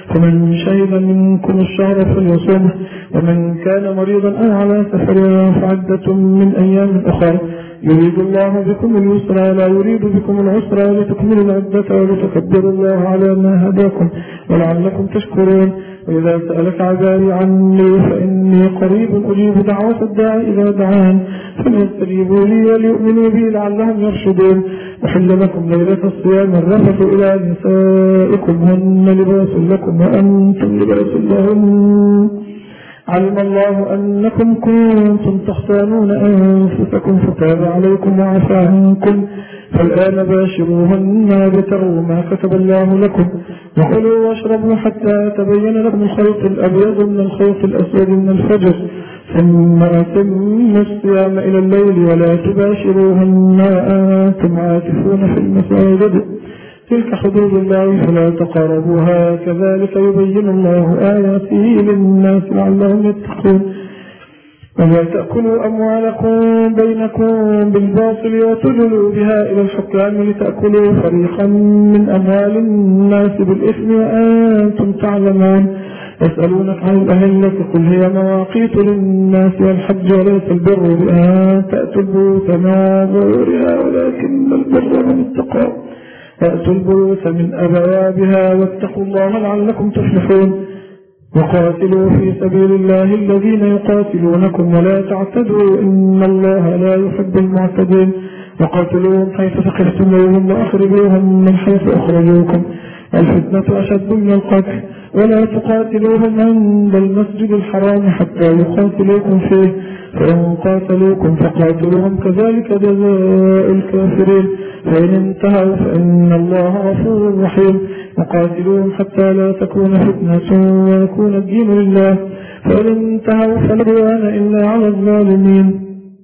فمن شهد منكم الشهر فليصومه، ومن كان مريضا أو على سفر فعدة من أيام أخرى. يريد الله بكم اليسر لا يريد بكم العسر ولتكملوا العدة ولتكبروا الله على ما هداكم ولعلكم تشكرون. وإذا سألك عبادي عني فإني قريب أجيب دعوة الداعي إذا دعان فليستجيبوا لي وليؤمنوا بي لعلهم يرشدون. أحل لكم ليلة الصيام الرفث إلى نسائكم هن لباس لكم وأنتم لباس لهم. علم الله أنكم كنتم تختانون أنفسكم فتاب عليكم وعفى عنكم، فالآن باشروهن وابتغوا ما كتب الله لكم وكلوا واشربوا حتى تبين لكم الخيط الأبيض من الخيط الأسود من الفجر، ثم أتموا الصيام إلى الليل ولا تباشروهن وأنتم عاكفون في المساجد. تلك حدود الله فلا تقربوها كذلك يبين الله آياته للناس لعلهم يتقون. ولا تأكلوا أموالكم بينكم بالباطل وتدلوا بها إلى الحكام لتأكلوا فريقا من أموال الناس بالإثم وأنتم تعلمون. يسألونك عن الأهلة قل هي مواقيت للناس والحج وليس البر بأن تأتوا البيوت من ظهورها ولكن البر من اتقى. فأتوا البيوت من أبوابها واتقوا الله لعلكم تفلحون. وقاتلوا في سبيل الله الذين يقاتلونكم ولا تعتدوا إن الله لا يحب المعتدين. وقاتلوهم حيث ثقفتموهم وأخرجوهم من حيث أخرجوكم. الفتنة أشد من القتل ولا تقاتلوهم عند المسجد الحرام حتى يقاتلوكم فيه، فإن قاتلوكم فقاتلوهم كذلك جزاء الكافرين، فإن انتهوا فإن الله غفور رحيم. وقاتلوهم حتى لا تكون فتنة ويكون الدين لله، فإن انتهوا فلا عدوان إلا على الظالمين.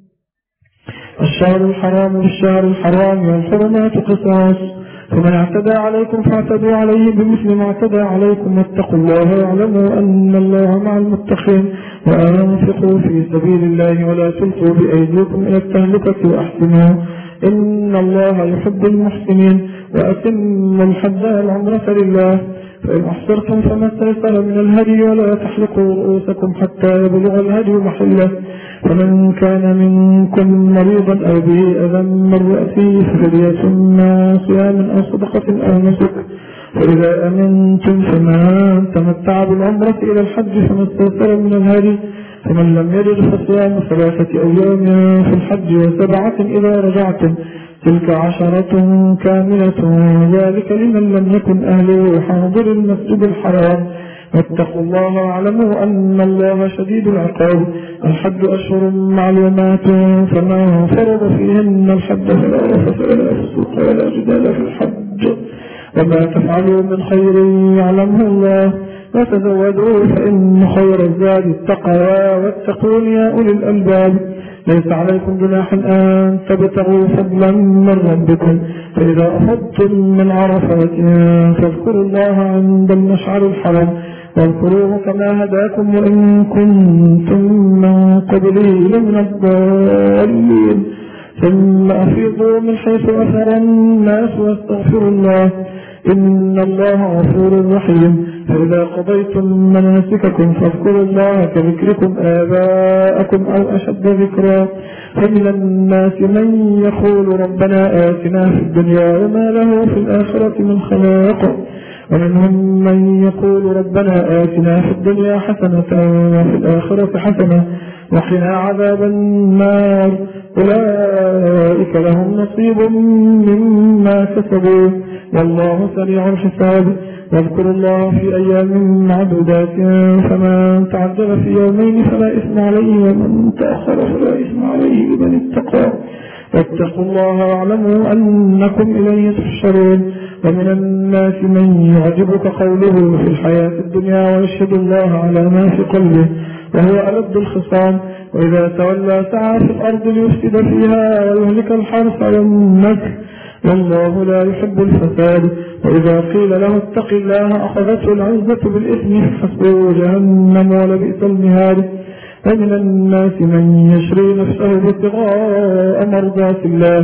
الشهر الحرام بالشهر الحرام والحرمات قصاص، فمن اعتدى عليكم فاعتدوا عليه بمثل ما اعتدى عليكم واتقوا الله واعلموا أن الله مع المتقين. وأنفقوا في سبيل الله ولا تلقوا بأيديكم إلى التهلكة وأحسنوا إن الله يحب المحسنين. وأتموا الحج والعمرة لله، فإن أحصرتم فما استيسر من الهدي ولا تحلقوا رؤوسكم حتى يبلغ الهدي محله. فمن كان منكم مريضا أو به أذى من رأسه ففدية من صيام أو صدقة أو نسك. فإذا أمنتم فمن تمتع بالعمرة إلى الحج فما استيسر من الهدي، فمن لم يجد فصيام 3 أيام في الحج و7 إذا رجعتم، تلك 10 كاملة، ذلك لمن لم يكن أهله حاضر المسجد الحرام. واتقوا الله واعلموا أن الله شديد العقاب. الحج أشهر معلومات، فمن فرض فيهن الحج فلا رفث ولا فسوق ولا جدال في الحج، وما تفعلوا من خير يعلمه الله. وتزودوا فإن خير الزاد التقوى واتقون يا أولي الألباب. ليس عليكم جناح أن تبتغوا فضلا من ربكم، فإذا أفضتم من عرفات فاذكروا الله عند المشعر الحرام واذكروه كما هداكم وإن كنتم من قبله لمن الضالين. ثم أفيضوا من حيث أفر الناس واستغفروا الله إن الله غفور رحيم. فإذا قضيتم مناسككم فاذكروا الله كذكركم آباءكم أو أشد ذكرا. فمن الناس من يقول ربنا آتنا في الدنيا وما له في الآخرة من خلاق، ومنهم من يقول ربنا آتنا في الدنيا حسنة وفي الآخرة حسنة وقنا عذاب النار. أولئك لهم نصيب مما كسبوا والله سريع الحساب. واذكروا الله في أيام معدودات، فمن تعجل في يومين فلا إثم عليه ومن تأخر فلا إثم عليه لمن اتقى. واتقوا الله واعلموا أنكم إليه تحشرون. ومن الناس من يعجبك قوله في الحياة الدنيا ويشهد الله على ما في قلبه وهو ألد الخصام. وإذا تولى سعى في الأرض ليفسد فيها ويهلك الحرث والنسل والله لا يحب الفساد. وإذا قيل له اتق الله أخذته العزة بالإثم فحسبه جهنم ولبئس المهاد. ومن الناس من يشري نفسه ابتغاء مرضات الله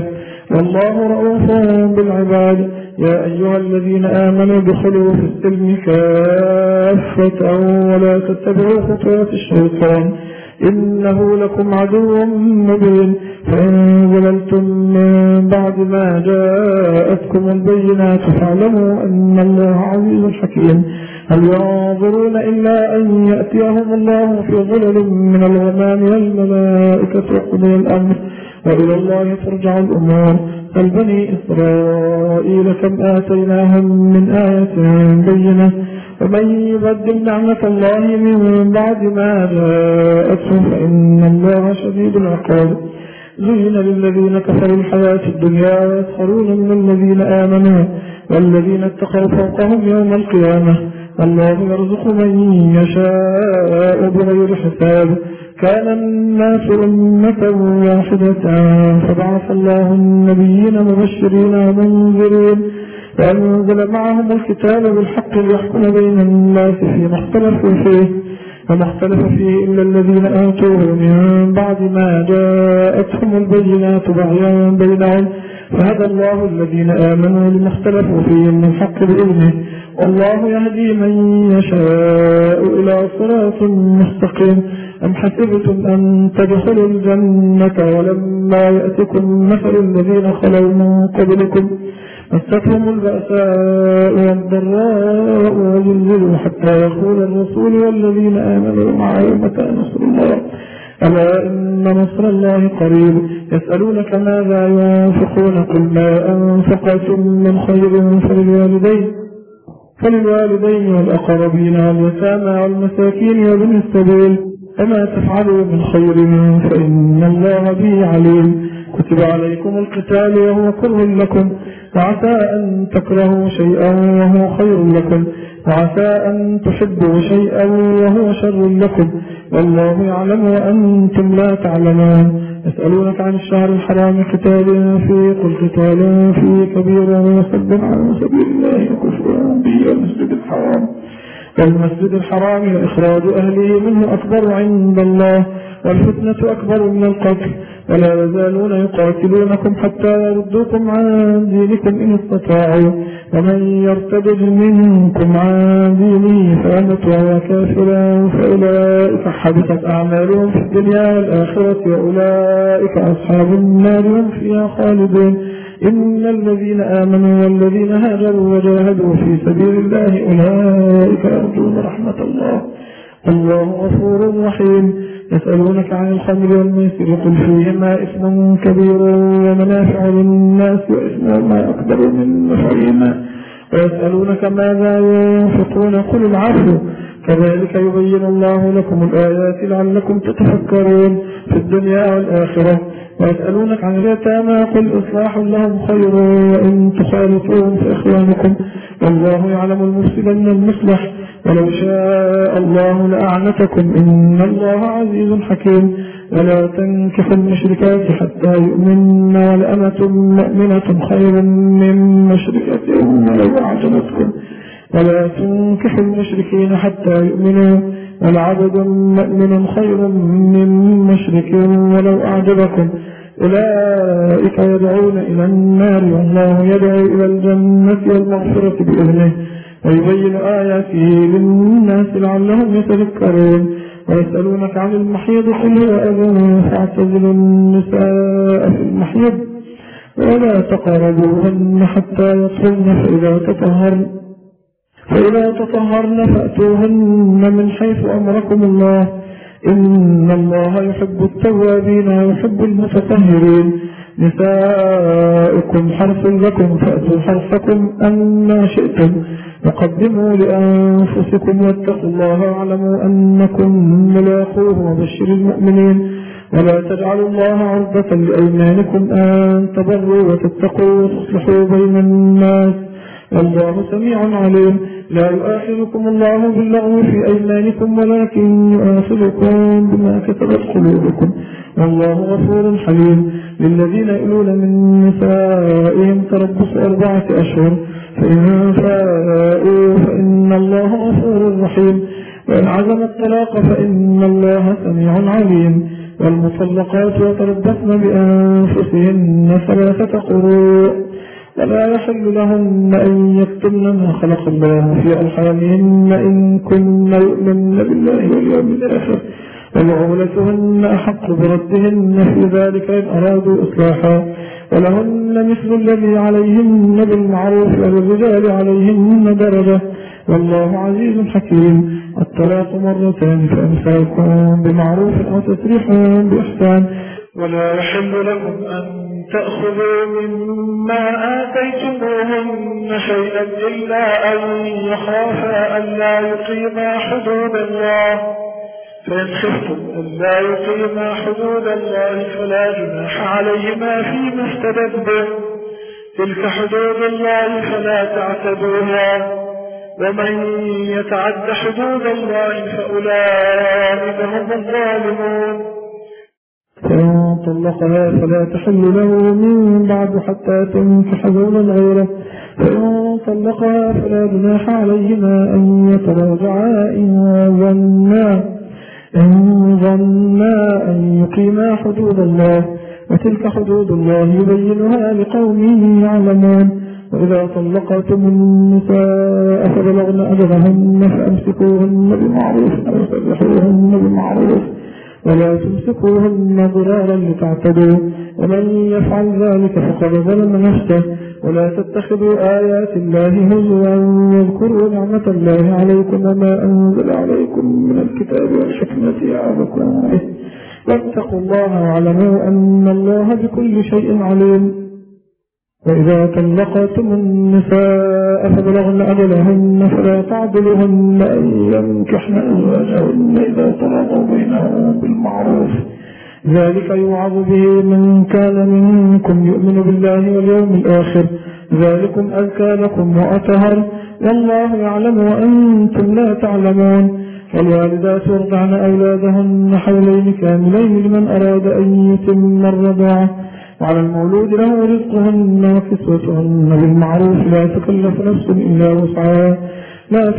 والله رؤوف بالعباد. يا أيها الذين آمنوا ادخلوا في السلم كافة ولا تتبعوا خطوات الشيطان إنه لكم عدو مبين. فإن زللتم من بعد ما جاءتكم البينات فاعلموا أن الله عزيز حكيم. هل ينظرون إلا أن يأتيهم الله في ظلل من الغمام والملائكة وقضي الأمر وإلى الله ترجع الأمور. بل بني إسرائيل كم آتيناهم من آية بينة ومن يبدل نعمة الله من بعد ما جاءتهم فإن الله شديد العقاب. زين للذين كفروا الحياة الدنيا ويسخرون من الذين آمنوا والذين اتقوا فوقهم يوم القيامة. الله يرزق من يشاء بغير حساب. كان الناس أمة واحدة فبعث الله النبيين مبشرين ومنذرين وأنزل معهم الكتاب بالحق ليحكم بين الناس فيما اختلفوا فيه وما اختلف فيه إلا الذين آتوه من بعد ما جاءتهم البينات بغيا بينهم فهدى الله الذين آمنوا لما اختلفوا فيه من الحق بإذنه. والله يهدي من يشاء إلى صراط مستقيم. أم حسبتم أن تدخلوا الجنة ولما يأتكم مثل الذين خلوا من قبلكم مستهم البأساء والضراء وزلزلوا حتى يقول الرسول والذين آمنوا معه متى نصر الله ألا إن نصر الله قريب. يسألونك ماذا ينفقون قل ما أنفقتم من خير فللوالدين والأقربين واليتامى والمساكين وابن السبيل وما تفعلوا من خير فإن الله به عليم. كتب عليكم القتال وهو كره لكم وعسى أن تكرهوا شيئا وهو خير لكم وعسى أن تحبوا شيئا وهو شر لكم والله يعلم وأنتم لا تعلمون. يسألونك عن الشهر الحرام قتال فيه قل قتال فيه كبير وصد عن سبيل الله وكفر به والمسجد الحرام وإخراج أهله منه أكبر عند الله والفتنة أكبر من القتل ولا يزالون يقاتلونكم حتى يردوكم عن دينكم إن استطاعوا ومن يرتد منكم عن دينه فيمت وهو كافر فأولئك حبطت أعمالهم في الدنيا والآخرة وأولئك أصحاب النار هم فيها خالدون. إن الذين آمنوا والذين هاجروا وجاهدوا في سبيل الله أولئك يرجون رحمة الله الله غفور رحيم. يسألونك عن الخمر والميسر قل فيهما إثم كبير ومنافع للناس وإثمهما أكبر من نفعهما ويسألونك ماذا ينفقون قل العفو كذلك يبين الله لكم الآيات لعلكم تتفكرون في الدنيا والآخرة. ويسألونك عن اليتامى قل إصلاح لهم خير وإن تخالطوهم فإخوانكم والله يعلم المفسد من المصلح ولو شاء الله لأعنتكم إن الله عزيز حكيم. ولا تنكحوا المشركات حتى يؤمن ولأمة مؤمنة خير من مشركة ولو أعجبتكم ولا تنكحوا المشركين حتى يؤمنوا ولعبد مؤمن خير من مشرك ولو أعجبكم أولئك يدعون إلى النار والله يدعو إلى الجنة والمغفرة بإذنه ويبين آياته للناس لعلهم يتذكرون. ويسألونك عن المحيض قل هو أذى فاعتزلوا النساء في المحيض ولا تقربوهن حتى يطهرن فإذا تطهرن فأتوهن من حيث أمركم الله إن الله يحب التوابين ويحب المتطهرين. نساؤكم حرث لكم فأتوا حرثكم أما شئتم وقدموا لأنفسكم واتقوا الله واعلموا أنكم ملاقوه وبشر المؤمنين. ولا تجعلوا الله عرضة لأيمانكم أن تبروا وتتقوا وتصلحوا بين الناس والله سميع عليم. لا يؤاخذكم الله باللغو في أيمانكم ولكن يؤاخذكم بما كسبت قلوبكم والله غفور حليم. للذين يؤلون من نسائهم تربص 4 أشهر فإن فاءوا فإن الله غفور رحيم. وإن عزم الطلاق فإن الله سميع عليم. والمطلقات يتربصن بأنفسهن 3 قروء ولا يحل لهن أن يكتمن ما خلق الله في أرحامهن إن كن يؤمن بالله واليوم الآخر وبعولتهن أحق بردهن في ذلك إن أرادوا إصلاحا ولهن مثل الذي عليهن بالمعروف وللرجال عليهن درجة والله عزيز حكيم. الطلاق 2 فإمساك بمعروف أو تسريح بإحسان ولا يحل لكم أن تأخذوا مما آتيتموهن شيئا إلا أن يخافا ألا يقيما حدود الله فإن خفتم ألا يقيما حدود الله فلا جناح عليهما فيما افتدت به تلك حدود الله فلا تعتدوها ومن يتعد حدود الله فأولئك هم الظالمون. فإن طلقها فلا تحل له من بعد حتى تنكح زوجا غيره فإن طلقها فلا جناح عليهما أن يتراجعا إن ظنا أن يقيما حدود الله وتلك حدود الله يبينها لقوم يعلمون. وإذا طلقتم النساء فبلغن أجلهن فأمسكوهن بمعروف أو سرحوهن بمعروف ولا تمسكوهن ضرارا لتعتدوا ومن يفعل ذلك فقد ظلم نفسه. ولا تتخذوا آيات الله هزوا واذكروا نعمة الله عليكم وما أنزل عليكم من الكتاب والحكمة يعظكم به واتقوا الله واعلموا أن الله بكل شيء عليم. وإذا طلقتم النساء فبلغن أجلهن فلا تعضلوهن أن ينكحن أزواجهن إذا تراضوا بينهم بالمعروف ذلك يوعظ به من كان منكم يؤمن بالله واليوم الآخر ذلكم أزكى لكم وأطهر والله يعلم وأنتم لا تعلمون. والوالدات يرضعن أولادهن حولين كاملين لمن أراد أن يتم الرضاعة وعلى المولود له رزقهن وكسوتهن بالمعروف لا تكلف نفس إلا وسعها لا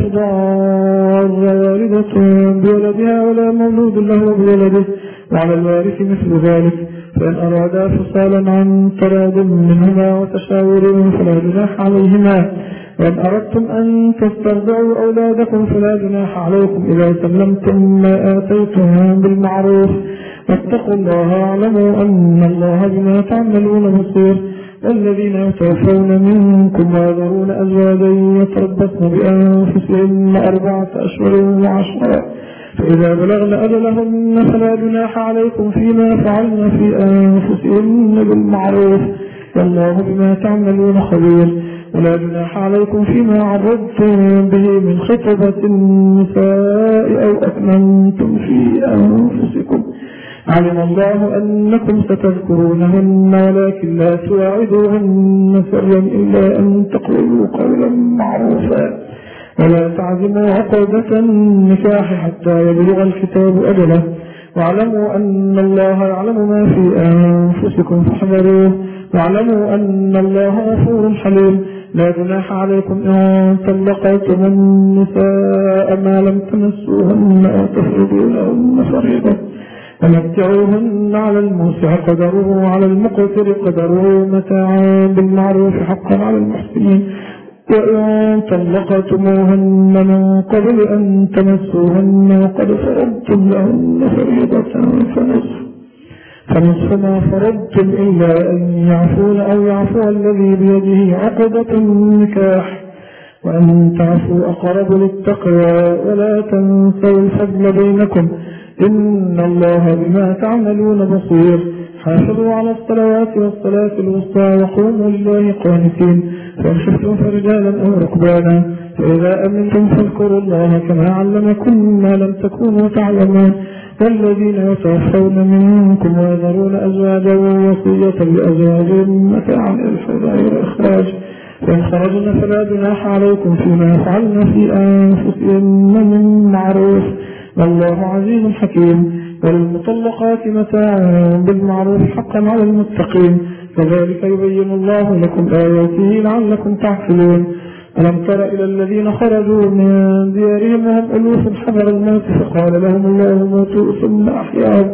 تضار والدة بولدها ولا مولود له بولده وعلى الوارث مثل ذلك فإن أرادا فصالا عن تراض منهما وتشاور فلا جناح عليهما. وإن أردتم أن تسترضعوا أولادكم فلا جناح عليكم إذا سلمتم ما آتيتم بالمعروف واتقوا الله واعلموا أن الله بما تعملون بصير. والذين يتوفون منكم ويذرون أزواجا يتربصن بأنفسهن 4 أشهر و10 فإذا بلغن أجلهن فلا جناح عليكم فيما فعلن في أنفسهن بالمعروف والله بما تعملون خبير. ولا جناح عليكم فيما عرضتم به من خطبة النساء أو أكننتم في أنفسكم علم الله أنكم ستذكرونهن ولكن لا تواعدوهن سرا إلا أن تقولوا قولا معروفا ولا تعزموا عقدة النكاح حتى يبلغ الكتاب أجله واعلموا أن الله يعلم ما في أنفسكم فاحذروه واعلموا أن الله غفور حليم. لا جناح عليكم إن طلقتم النساء ما لم تمسوهن أو تفرضوا لهن فريضة ومتعوهن على الموسع قدره وعلى المقتر قدره متاعا بالمعروف حقا على المحسنين. وإن طلقتموهن من قبل أن تمسوهن وقد فرضتم لهن فريضة فنصف ما فرضتم إلا أن يعفون أو يعفو الذي بيده عقدة النكاح وأن تعفوا أقرب للتقوى ولا تنسوا الفضل بينكم إن الله بما تعملون بصير. حافظوا على الصلوات والصلاة الوسطى وقوموا لله قانتين فإن خفتم فرجالا أو ركبانا فإذا أمنتم فاذكروا الله كما علمكم ما لم تكونوا تعلمون. والذين يتوفون منكم ويذرون أزواجا وصية لأزواجهم متاعا إلى الحول غير إخراج فإن خرجن فلا جناح عليكم فيما يفعلن في أنفسهن من معروف والله عزيز حكيم. وللمطلقات متاع بالمعروف حقا على المتقين كذلك يبين الله لكم آياته لعلكم تعقلون. ألم تر إلى الذين خرجوا من ديارهم وهم ألوف حذر الموت فقال لهم الله موتوا ثم أحياهم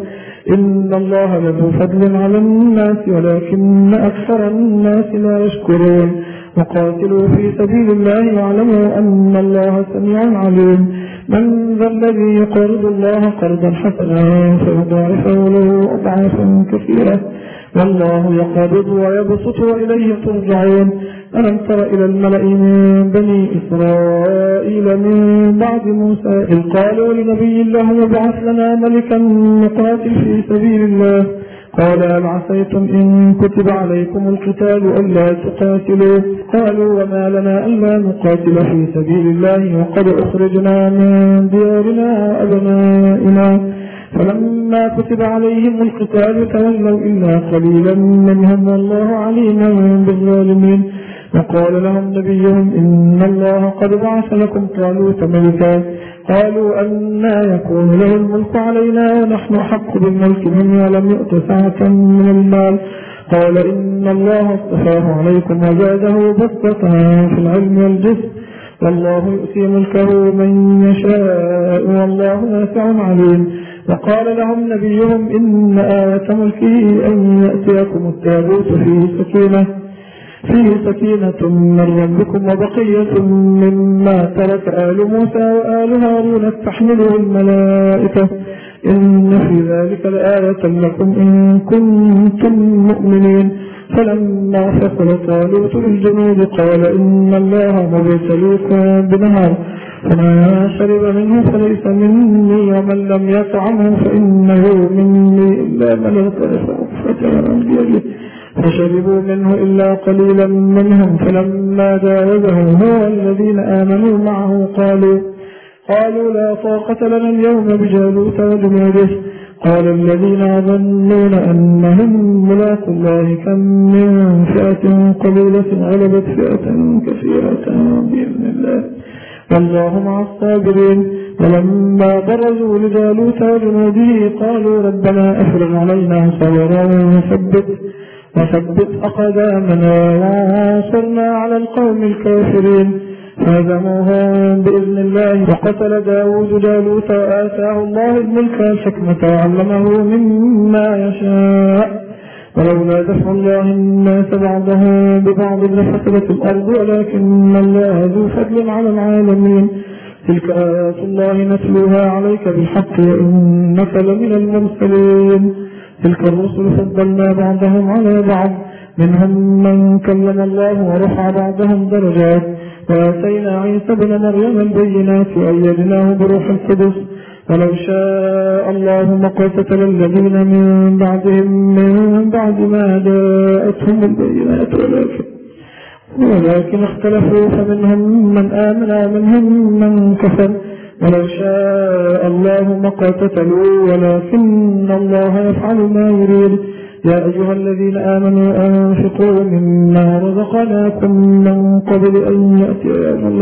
إن الله لذو فضل على الناس ولكن أكثر الناس لا يشكرون وقاتلوا في سبيل الله واعلموا أن الله سميع عليم من ذا الذي يقرض الله قرضا حسنا فيضاعفه له أضعافا كثيرة والله يقبض ويبسط وإليه ترجعون ألم تر إلى الملأ من بني إسرائيل من بعد موسى إذ قالوا لنبي الله ابعث لنا ملكا نقاتل في سبيل الله قال هل عسيتم إن كتب عليكم القتال ألا تقاتلوا قالوا وما لنا ألا نقاتل في سبيل الله وقد أخرجنا من ديارنا وأبنائنا فلما كتب عليهم القتال تولوا إلا قليلا منهم والله عليم بالظالمين وقال لهم نبيهم إن الله قد بعث لكم طالوت ملكا قالوا أنى يكون له الملك علينا ونحن أحق بالملك منه ولم يؤت سعة من المال قال إن الله اصطفاه عليكم وزاده بسطة في العلم والجسم والله يؤتي ملكه من يشاء والله واسع عليم وقال لهم نبيهم إن آية ملكه أن يأتيكم التابوت فيه سكينة من ربكم وبقية مما ترك آل موسى وآل هارون تحمله الملائكة إن في ذلك لآية لكم إن كنتم مؤمنين فلما فصل طالوت بالجنود قال إن الله مبتليكم بنهر فمن شرب منه فليس مني ومن لم يطعمه فإنه مني إلا من اغترف فترى بيده فشربوا منه إلا قليلا منهم فلما جاوزه هو الذين آمنوا معه قالوا لا طاقة لنا اليوم بجالوت وجنوده قال الذين يظنون أنهم ملاقوا الله كم من فئة قليلة غلبت فئة كثيرة بإذن الله والله مع الصابرين ولما برزوا لجالوت وجنوده قالوا ربنا أفرغ علينا صبرا وثبت أقدامنا وانصرنا على القوم الكافرين فهزموهم بإذن الله وقتل داود جالوت وآتاه الله الملك والحكمة وعلمه مما يشاء ولولا دفع الله الناس بعضهم ببعض لفسدت الأرض ولكن الله ذو فضل على العالمين تلك آيات الله نتلوها عليك بالحق وإنك لمن المرسلين تلك الرسل فضلنا بعضهم على بعض منهم من كلم الله ورفع بعضهم درجات وآتينا عيسى بن مريم البينات وأيدناه بروح القدس ولو شاء الله ما قتل الذين من بعدهم من بعد ما جاءتهم البينات ولكن اختلفوا فمنهم من آمن ومنهم من كفر ولو شاء الله ما قتلوا ولكن الله يفعل ما يريد يا أيها الذين آمنوا أنفقوا مما رزقناكم من قبل أن يأتي يوم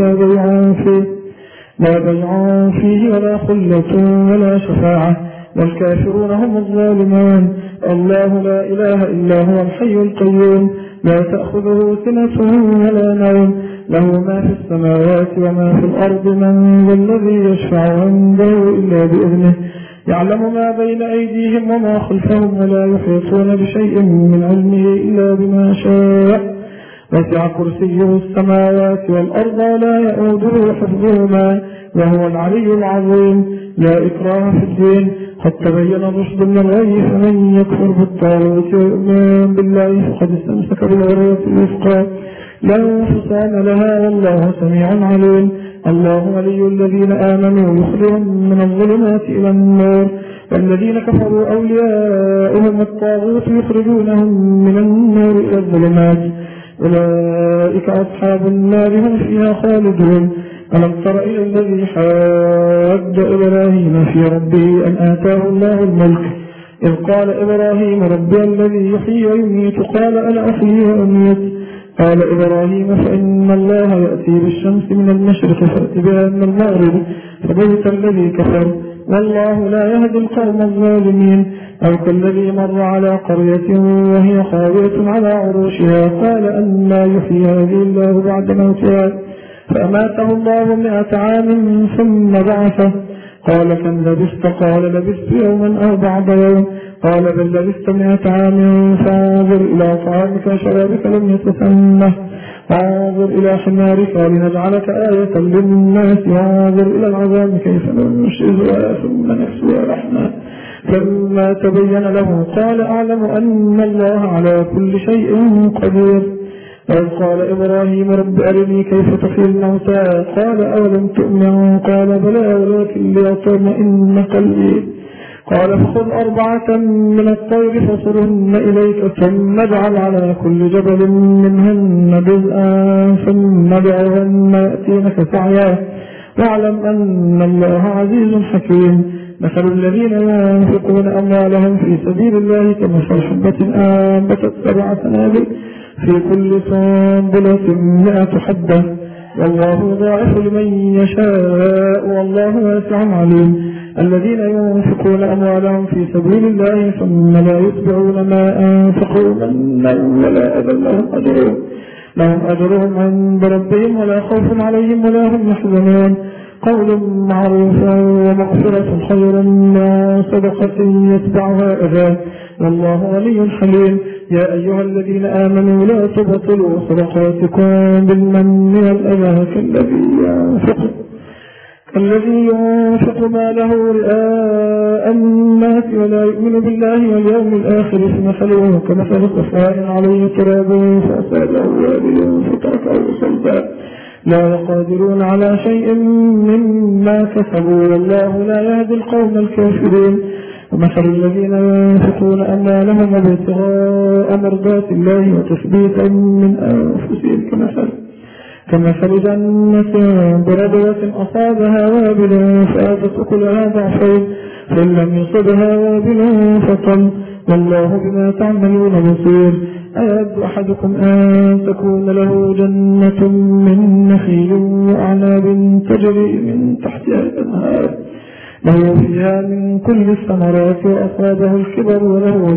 لا بيع فيه ولا خلة ولا شفاعة والكافرون هم الظالمون الله لا إله إلا هو الحي القيوم لا تأخذه سنة ولا نوم له ما في السماوات وما في الأرض من ذا الذي يشفع عنده إلا بإذنه يعلم ما بين أيديهم وما خلفهم ولا يحيطون بشيء من علمه إلا بما شاء وسع كرسيه السماوات والأرض ولا يؤوده حفظهما وهو العلي العظيم لا إكراه في الدين قد تبين الرشد من الغي فمن يكفر بالطاغوت ويؤمن بالله فقد استمسك بالعروة الوثقى لا انفصام لها والله سميع عليم الله ولي الذين آمنوا يخرجهم من الظلمات إلى النور والذين كفروا أولياؤهم الطاغوت يخرجونهم من النور إلى الظلمات أولئك أصحاب النار هم فيها خالدون ألم تر إلى الذي حاج إبراهيم في ربه أن آتاه الله الملك إذ قال إبراهيم ربي الذي يحيي ويميت قال أنا أحيي وأميت قال إبراهيم فإن الله يأتي بالشمس من المشرق فأتي بها من المغرب فبهت الذي كفر والله لا يهدي القوم الظالمين أو كالذي مر على قرية وهي خاوية على عروشها قال أنى يحيي هذه الله بعد موتها فأماته الله 100 عام ثم بعثه قال كم لبثت قال لبثت يوما أو بعض يوم قال بل لبثت 100 عام فانظر إلى طعامك وشرابك لم يتسنه وانظر إلى حمارك لنجعلك آية للناس وانظر إلى العظام كيف ننشزها ثم نكسوها لحما فلما تبين له قال أعلم أن الله على كل شيء قدير. إذ قال إبراهيم رب أرني كيف تحيي الموتى قال أولم تؤمن قال بلى ولكن ليطمئن قلبي قال فخذ 4 من الطير فصرهن إليك ثم اجعل على كل جبل منهن جزءا ثم ادعهن يأتينك سعيا واعلم أن الله عزيز حكيم. مثل الذين ينفقون أموالهم في سبيل الله كمثل حبة أنبتت 7 سنابل في كل سنبلة 100 حبة والله يضاعف لمن يشاء والله واسع عليم. الذين ينفقون أموالهم في سبيل الله ثم لا يتبعون ما أنفقوا منا ولا أذى لهم أجرهم عند ربهم ولا خوف عليهم ولا هم يحزنون. قول معروف ومغفرة خير من صدقة يتبعها أذى والله غني حليم. يا أيها الذين آمنوا لا تبطلوا صدقاتكم بالمن والأذى الذي ينفق ماله رئاء الناس ولا يؤمن بالله واليوم الآخر فمثله كمثل صفوان عليه تراب فأصابه وابل فتركه صلبا لا يقادرون على شيء مما كسبوا والله لا يهدي القوم الكافرين. ومثل الذين ينفقون أموالهم ابتغاء مرضات الله وتثبيتا من أنفسهم كمثل جنة بربوة أصابها وابل فآتت أكلها ضعفين فإن لم يصبها وابل فطل والله بما تعملون بصير. أيود أحدكم أن تكون له جنة من نخيل وأعناب تجري من تحتها الأنهار له فيها من كل الثمرات وأصابه الكبر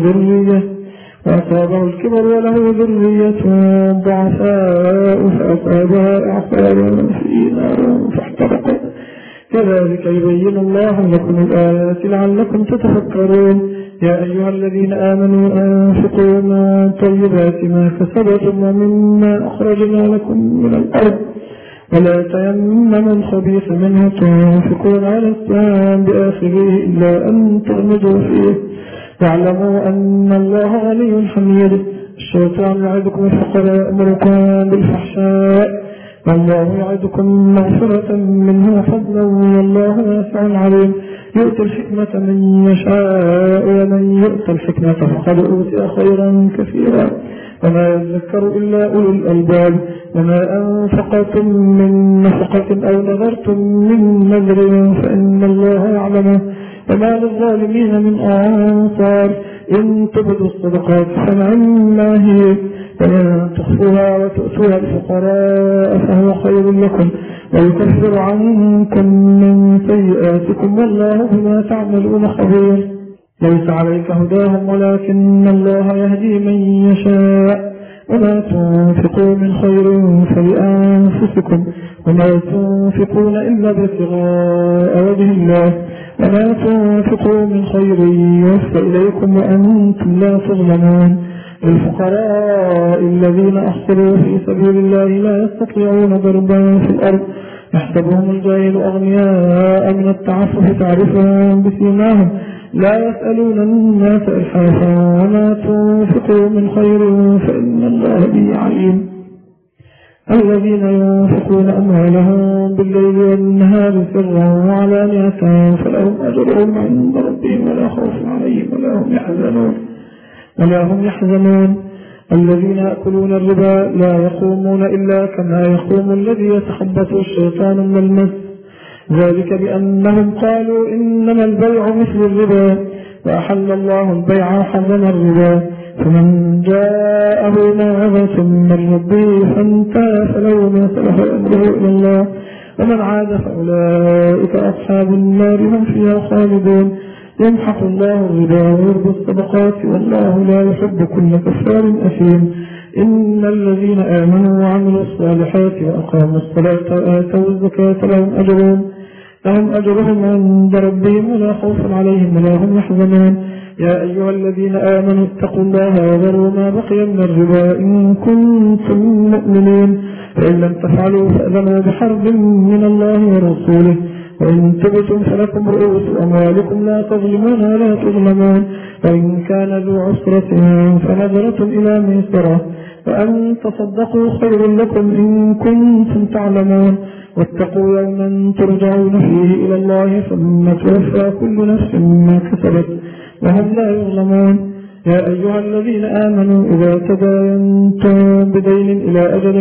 وله ذرية ضعفاء فأصابها إعصار في نار فاحترقت كذلك يبين الله لكم الآيات لعلكم تتفكرون. يا أيها الذين آمنوا أنفقوا من طيبات ما كسبتم ومما أخرجنا لكم من الأرض ولا تيمموا الخبيث منه تنفقون على السلام بآخره إلا أن تغمضوا فيه واعلموا أن الله غني حميد. الشيطان يعدكم الفقر ويأمركم بالفحشاء والله يعدكم مغفرة منه فضلا والله واسع عليم. يؤتي الحكمة من يشاء ومن يؤتى الحكمة فقد أوتي خيرا كثيرا وما يذكر إلا أولو الألباب. وما أنفقتم من نفقة أو نذرتم من نذر فإن الله يعلمه وما للظالمين من أنصار. إن تبدوا الصدقات فنعما هي وإن تخفوها وتؤتوها الفقراء فهو خير لكم ويكفر عنكم من سيئاتكم والله بما تعملون خبير. ليس عليك هداهم ولكن الله يهدي من يشاء وما تنفقوا من خير فلأنفسكم وما تنفقون إلا ابتغاء وجه الله وما تنفقوا من خير يوفى إليكم وأنتم لا تظلمون. للفقراء الذين أحصلوا في سبيل الله لا يستطيعون ضربا في الأرض يحسبهم الجاهل أغنياء من التعفف تعرفهم بسيماهم لا يسألون الناس إلحافا وما تنفقوا من خير فإن الله به عليم. الذين ينفقون أموالهم بالليل والنهار سرا وعلانية فلهم أجرهم عند ربهم ولا خوف عليهم ولا هم يحزنون. الذين يأكلون الربا لا يقومون إلا كما يقوم الذي يتخبطه الشيطان من المس ذلك بأنهم قالوا إنما البيع مثل الربا وأحل الله البيع وحرم الربا. فمن جاءه موعظة من ربه فانتهى فله ما سلف أمره إلى الله ومن عاد فأولئك أصحاب النار هم فيها خالدون. يمحق الله الربا ويربي الصدقات والله لا يحب كل كفار أثيم. إن الذين آمنوا وعملوا الصالحات وأقاموا الصلاة وآتوا الزكاة لهم أجرهم عند ربهم ولا خوف عليهم ولا هم يحزنون. يا أيها الذين آمنوا اتقوا الله وذروا ما بقي من الربا إن كنتم مؤمنين فإن لم تفعلوا فأذنوا بحرب من الله ورسوله وإن تبتم فلكم رؤوس أموالكم لا تظلمون ولا تظلمون وإن كان ذو عسرة فنظرة إلى ميسرة وأن تصدقوا خير لكم إن كنتم تعلمون واتقوا يوما ترجعون فيه إلى الله ثم توفى كل نفس ما كسبت وهم لا يظلمون يا أيها الذين آمنوا إذا تداينتم بدين إلى أجل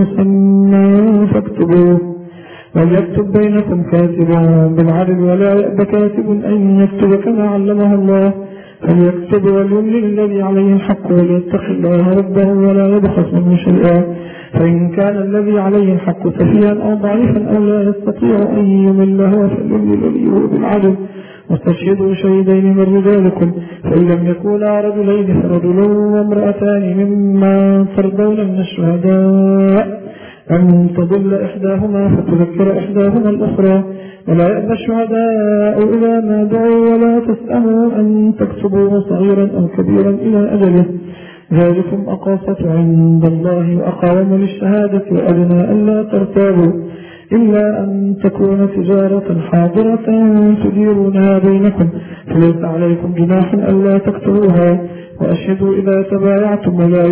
مسمى فاكتبوه وليكتب بينكم كاتب بالعدل ولا يأب كاتب أن يكتب كما علمه الله فليكتب وليملل الذي عليه الحق وليتق الله ربه ولا يبخس منه شيئا فإن كان الذي عليه الحق سفيها أو ضعيفا أو لا يستطيع أن يمله فليملل وليه بالعدل واستشهدوا شهيدين من رجالكم فإن لم يكونا رجلين فرجل وامرأتان ممن ترضون من الشهداء أن تضل إحداهما فتذكر إحداهما الأخرى ولا يأبى الشهداء إذا ما دعوا ولا تسأموا أن تكتبوا صغيرا أو كبيرا إلى أجله ذلكم أقاسة عند الله وأقوم للشهادة وأدنى ألا ترتابوا إلا أن تكون تجارة حاضرة تديرونها بينكم فليس عليكم جناح ألا تكتبوها وأشهدوا إذا تبايعتم ولا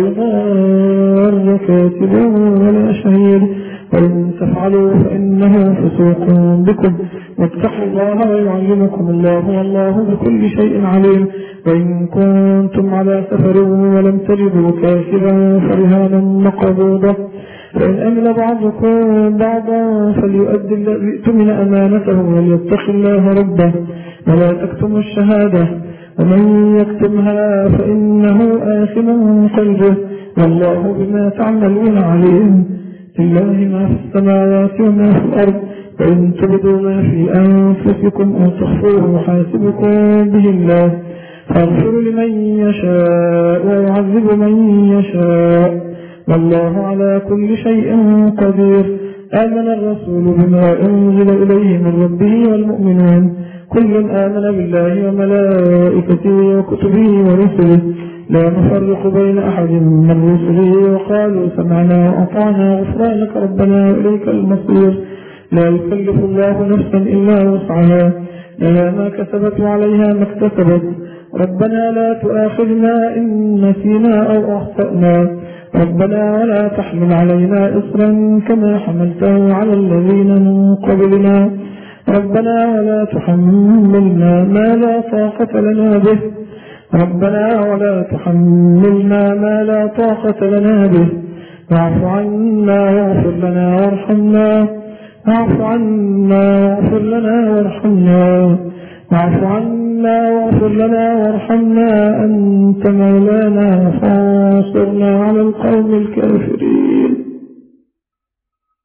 يضار كاتب ولا شهيد وإن تفعلوا فإنه فسوق بكم واتقوا الله ويعلمكم الله والله بكل شيء عليم وإن كنتم على سفر ولم تجدوا كاتبا فرهان مقبوضة فإن أمن بعضكم بعضا فليؤدي الذي اؤتمن أمانته وليتق الله ربه ولا تكتموا الشهادة ومن يكتمها فإنه آثم قلبه والله بما تعملون عليم لله ما في السماوات وما في الأرض وإن تبدوا ما في أنفسكم أو تخفوه يحاسبكم به الله فاغفر لمن يشاء ويعذب من يشاء والله على كل شيء قدير آمن الرسول بما أنزل إليه من ربه والمؤمنون كل آمن بالله وملائكته وكتبه ورسله لا نفرق بين أحد من رسله وقالوا سمعنا وأطعنا غفرانك ربنا وإليك المصير لا يكلف الله نفسا إلا وسعها لها ما كسبت وعليها ما اكتسبت ربنا لا تؤاخذنا إن نسينا أو أخطأنا ربنا ولا تحمل علينا إصرا كما حملته على الذين من قبلنا ربنا ولا تحملنا ما لا طاقة لنا به ربنا ولا تحملنا ما لا طاقة لنا به واعف عنا واغفر لنا وارحمنا واعف عنا واغفر لنا وارحمنا واعف عنا واغفر لنا وارحمنا أنت مولانا فانصرنا على القوم الكافرين